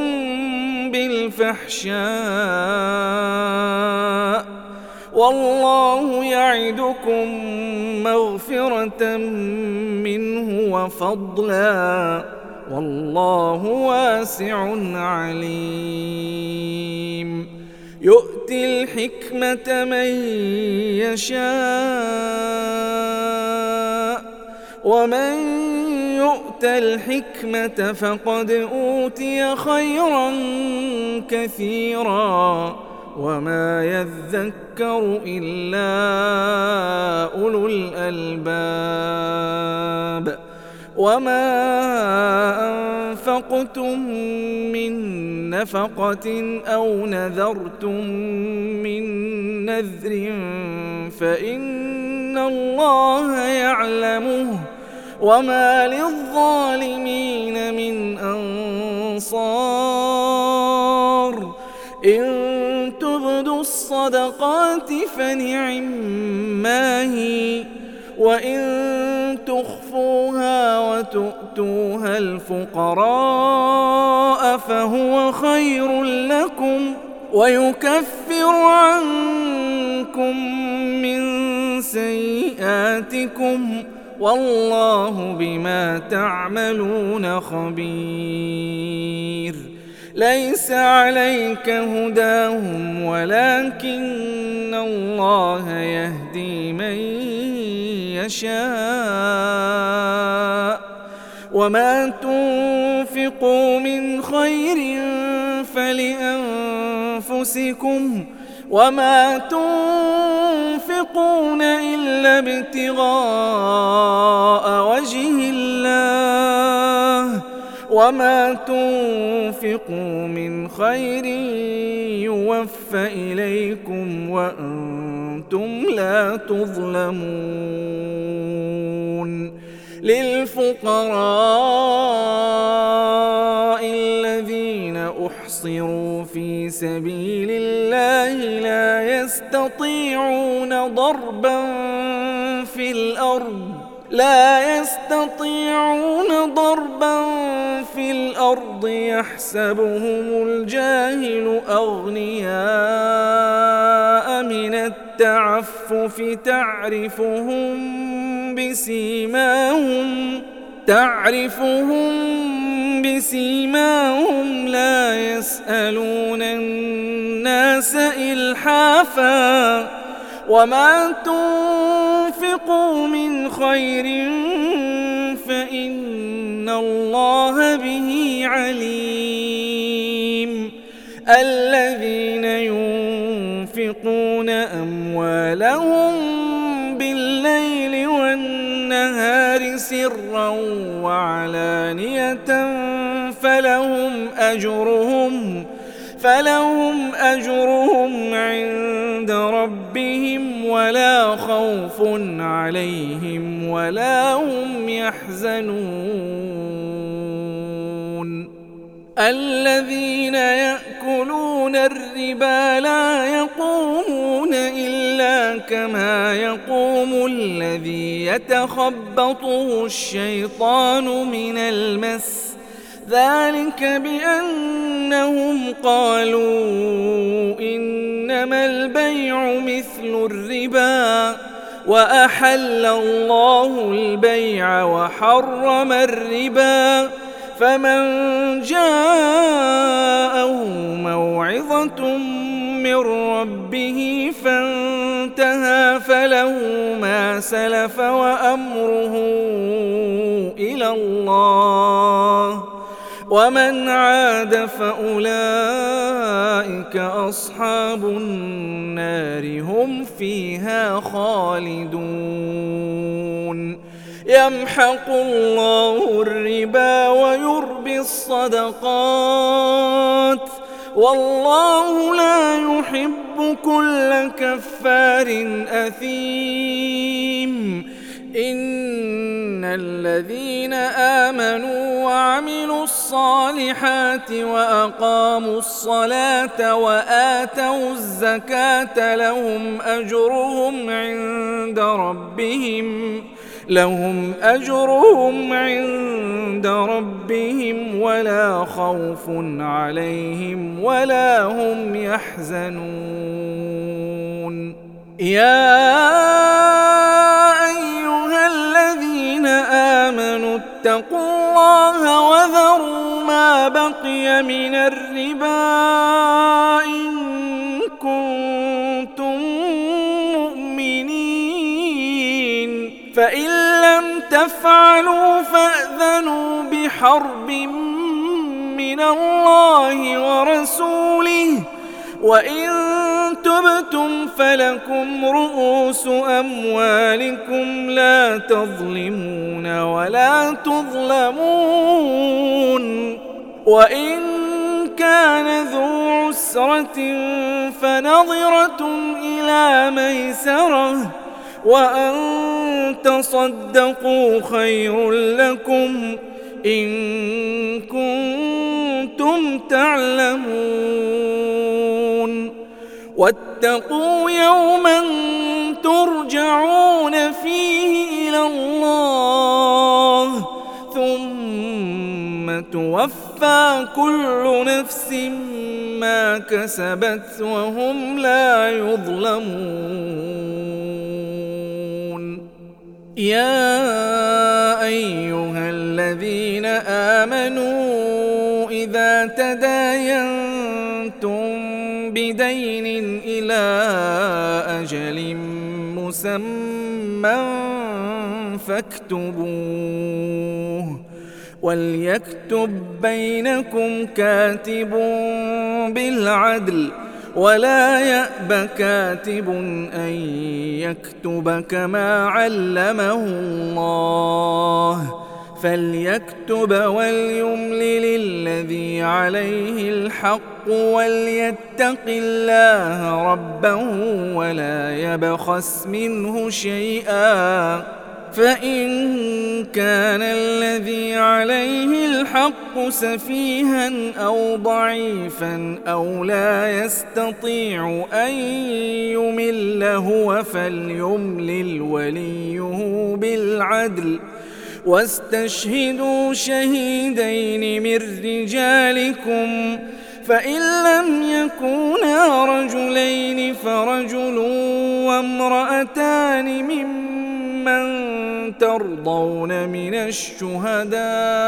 بالفحشاء والله يعدكم مغفرة منه وفضلا والله واسع عليم. يؤتي الحكمة من يشاء ومن يؤت الحكمة فقد أوتي خيرا كثيرا وما يذكر إلا أولو الألباب. وما أنفقتم من نفقة أو نذرتم من نذر فإن الله يعلمه وما للظالمين من أنصار. إن تبدوا الصدقات فنعما هي وإن تخفوها وتؤتوها الفقراء فهو خير لكم ويكفر عنكم من سيئاتكم والله بما تعملون خبير. ليس عليك هداهم ولكن الله يهدي من يشاء وما تنفقوا من خير فلأنفسكم وما تنفقون إلا ابتغاء وجه الله وما تنفقوا من خير يوفى إليكم وأنتم لا تظلمون. للفقراء الذين أحصروا في سبيل الله لا يستطيعون ضربا في الأرض لا يستطيعون ضربا في الأرض يحسبهم الجاهل أغنياء من التعفف تعرفهم بسيماهم تعرفهم بسيماهم لا يسألون الناس إلحافا وما تنفقوا من خير فإن الله به عليم. الذين ينفقون أموالهم بالليل والنهار سرا وعلانية فلهم أجرهم فلهم أجرهم عند ربهم ولا خوف عليهم ولا هم يحزنون. الذين يأكلون الربا لا يقومون إلا كما يقوم الذي يتخبطه الشيطان من المس ذلك بأنهم قالوا إنما البيع مثل الربا وأحل الله البيع وحرم الربا فمن جاءه موعظة من ربه فانتهى فله ما سلف وأمره إلى الله ومن عاد فأولئك أصحاب النار هم فيها خالدون. يمحق الله الربا ويربي الصدقات والله لا يحب كل كفار أثيم. إن الذين آمنوا وعملوا الصالحات وأقاموا الصلاة وآتوا الزكاة لهم أجرهم عند ربهم لهم أجرهم عند ربهم ولا خوف عليهم ولا هم يحزنون. يا أيها الذين آمنوا اتقوا الله وذروا ما بقي من الربا إن كنتم مؤمنين فإن لم تفعلوا فأذنوا بحرب من الله ورسوله وإن تبتم فلكم رؤوس أموالكم لا تظلمون ولا تظلمون. وإن كان ذو عسرة فنظرة إلى ميسرة وأن تصدقوا خير لكم إن كنتم تعلمون. واتقوا يوما ترجعون فيه إلى الله ثم توفى كل نفس ما كسبت وهم لا يظلمون. يا أيها الذين آمنوا إذا تداينتم بدين إلى أجل مسمى فاكتبوه وليكتب بينكم كاتب بالعدل ولا يأب كاتب أن يكتب كما علمه الله فليكتب وليملل الذي عليه الحق وليتق الله ربه ولا يبخس منه شيئا فإن كان الذي عليه الحق سفيها أو ضعيفا أو لا يستطيع أن يمل هو فليملل وليه بالعدل واستشهدوا شهيدين من رجالكم فإن لم يكونا رجلين فرجل وامرأتان ممن ترضون من الشهداء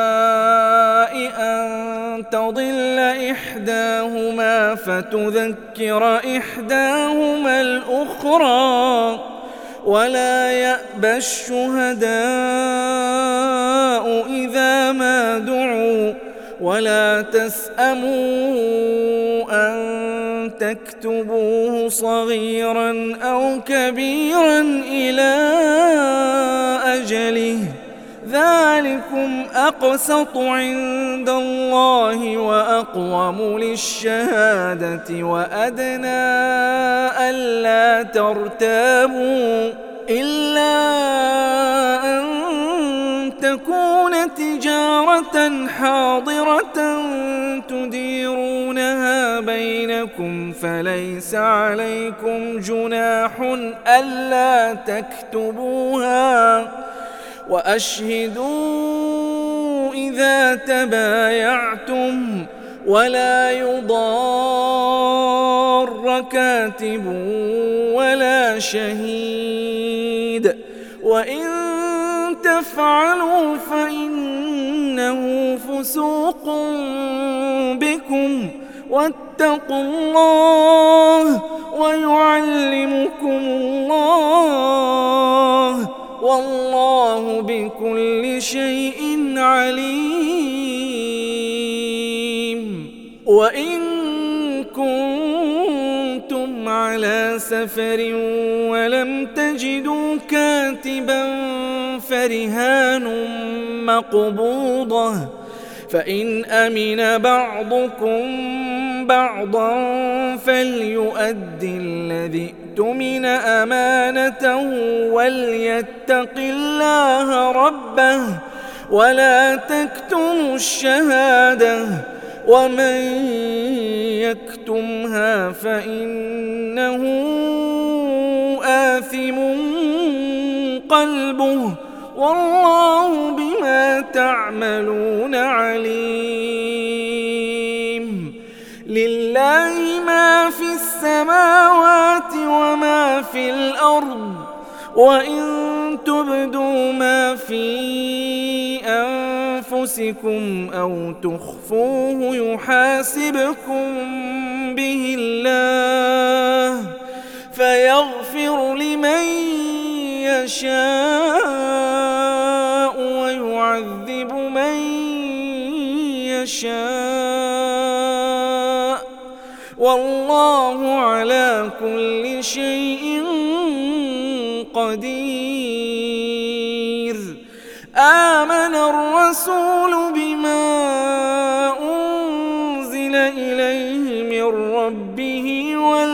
أن تضل إحداهما فتذكر إحداهما الأخرى ولا يأبى الشهداء إذا ما دعوا ولا تسأموا أن تكتبوه صغيرا أو كبيرا إلى أجله ذلكم أقسط عند الله وأقوم للشهادة وأدنى ألا ترتابوا إلا أن تكون تجارة حاضرة تديرونها بينكم فليس عليكم جناح ألا تكتبوها وأشهدوا إذا تبايعتم ولا يضار كاتب ولا شهيد وإن تفعلوا فإنه فسوق بكم واتقوا الله ويعلمكم الله والله بكل شيء عليم. وإن كنتم على سفر ولم تجدوا كاتبا فرهان مقبوضة فإن أمن بعضكم بعضا فليؤدي الذي اؤتمن أمانته وليتق الله ربه ولا تكتموا الشهادة ومن يكتمها فإنه آثم قلبه والله بما تعملون عليم. لله ما في السماوات وما في الأرض وإن تبدوا ما في أنفسكم أو تخفوه يحاسبكم به الله فيغفر لمن يشاء ويعذب من يشاء والله على كل شيء قدير. آمن الرسول بما أنزل إليه من ربه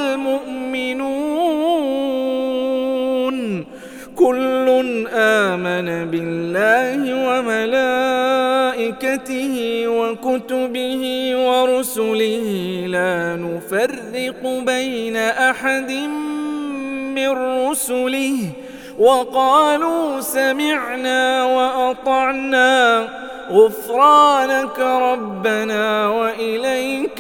والمؤمنون كل آمن بالله وملائكته وكتبه ورسله لا نفرق بين أحد من رسله وقالوا سمعنا وأطعنا غفرانك ربنا وإليك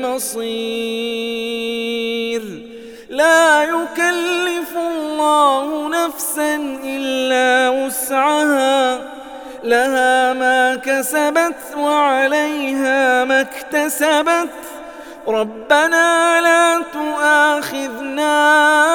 المصير. لا يكلف الله نفسا إلا وسعها لها ما كسبت وعليها ما اكتسبت ربنا لا تؤاخذنا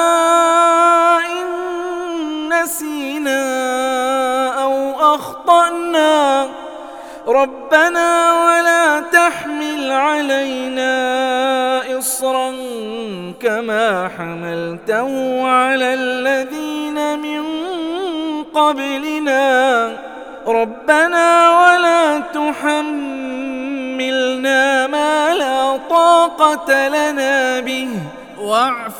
إن نسينا أو أخطأنا ربنا ولا تحمل علينا إصرا كما حملته على الذين من قبلنا ربنا ولا تحملنا ما لا طاقة لنا به واعف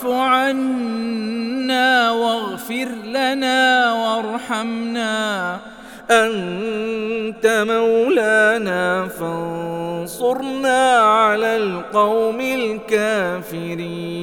عنا واغفر لنا وارحمنا أنت مولانا فانصرنا على القوم الكافرين.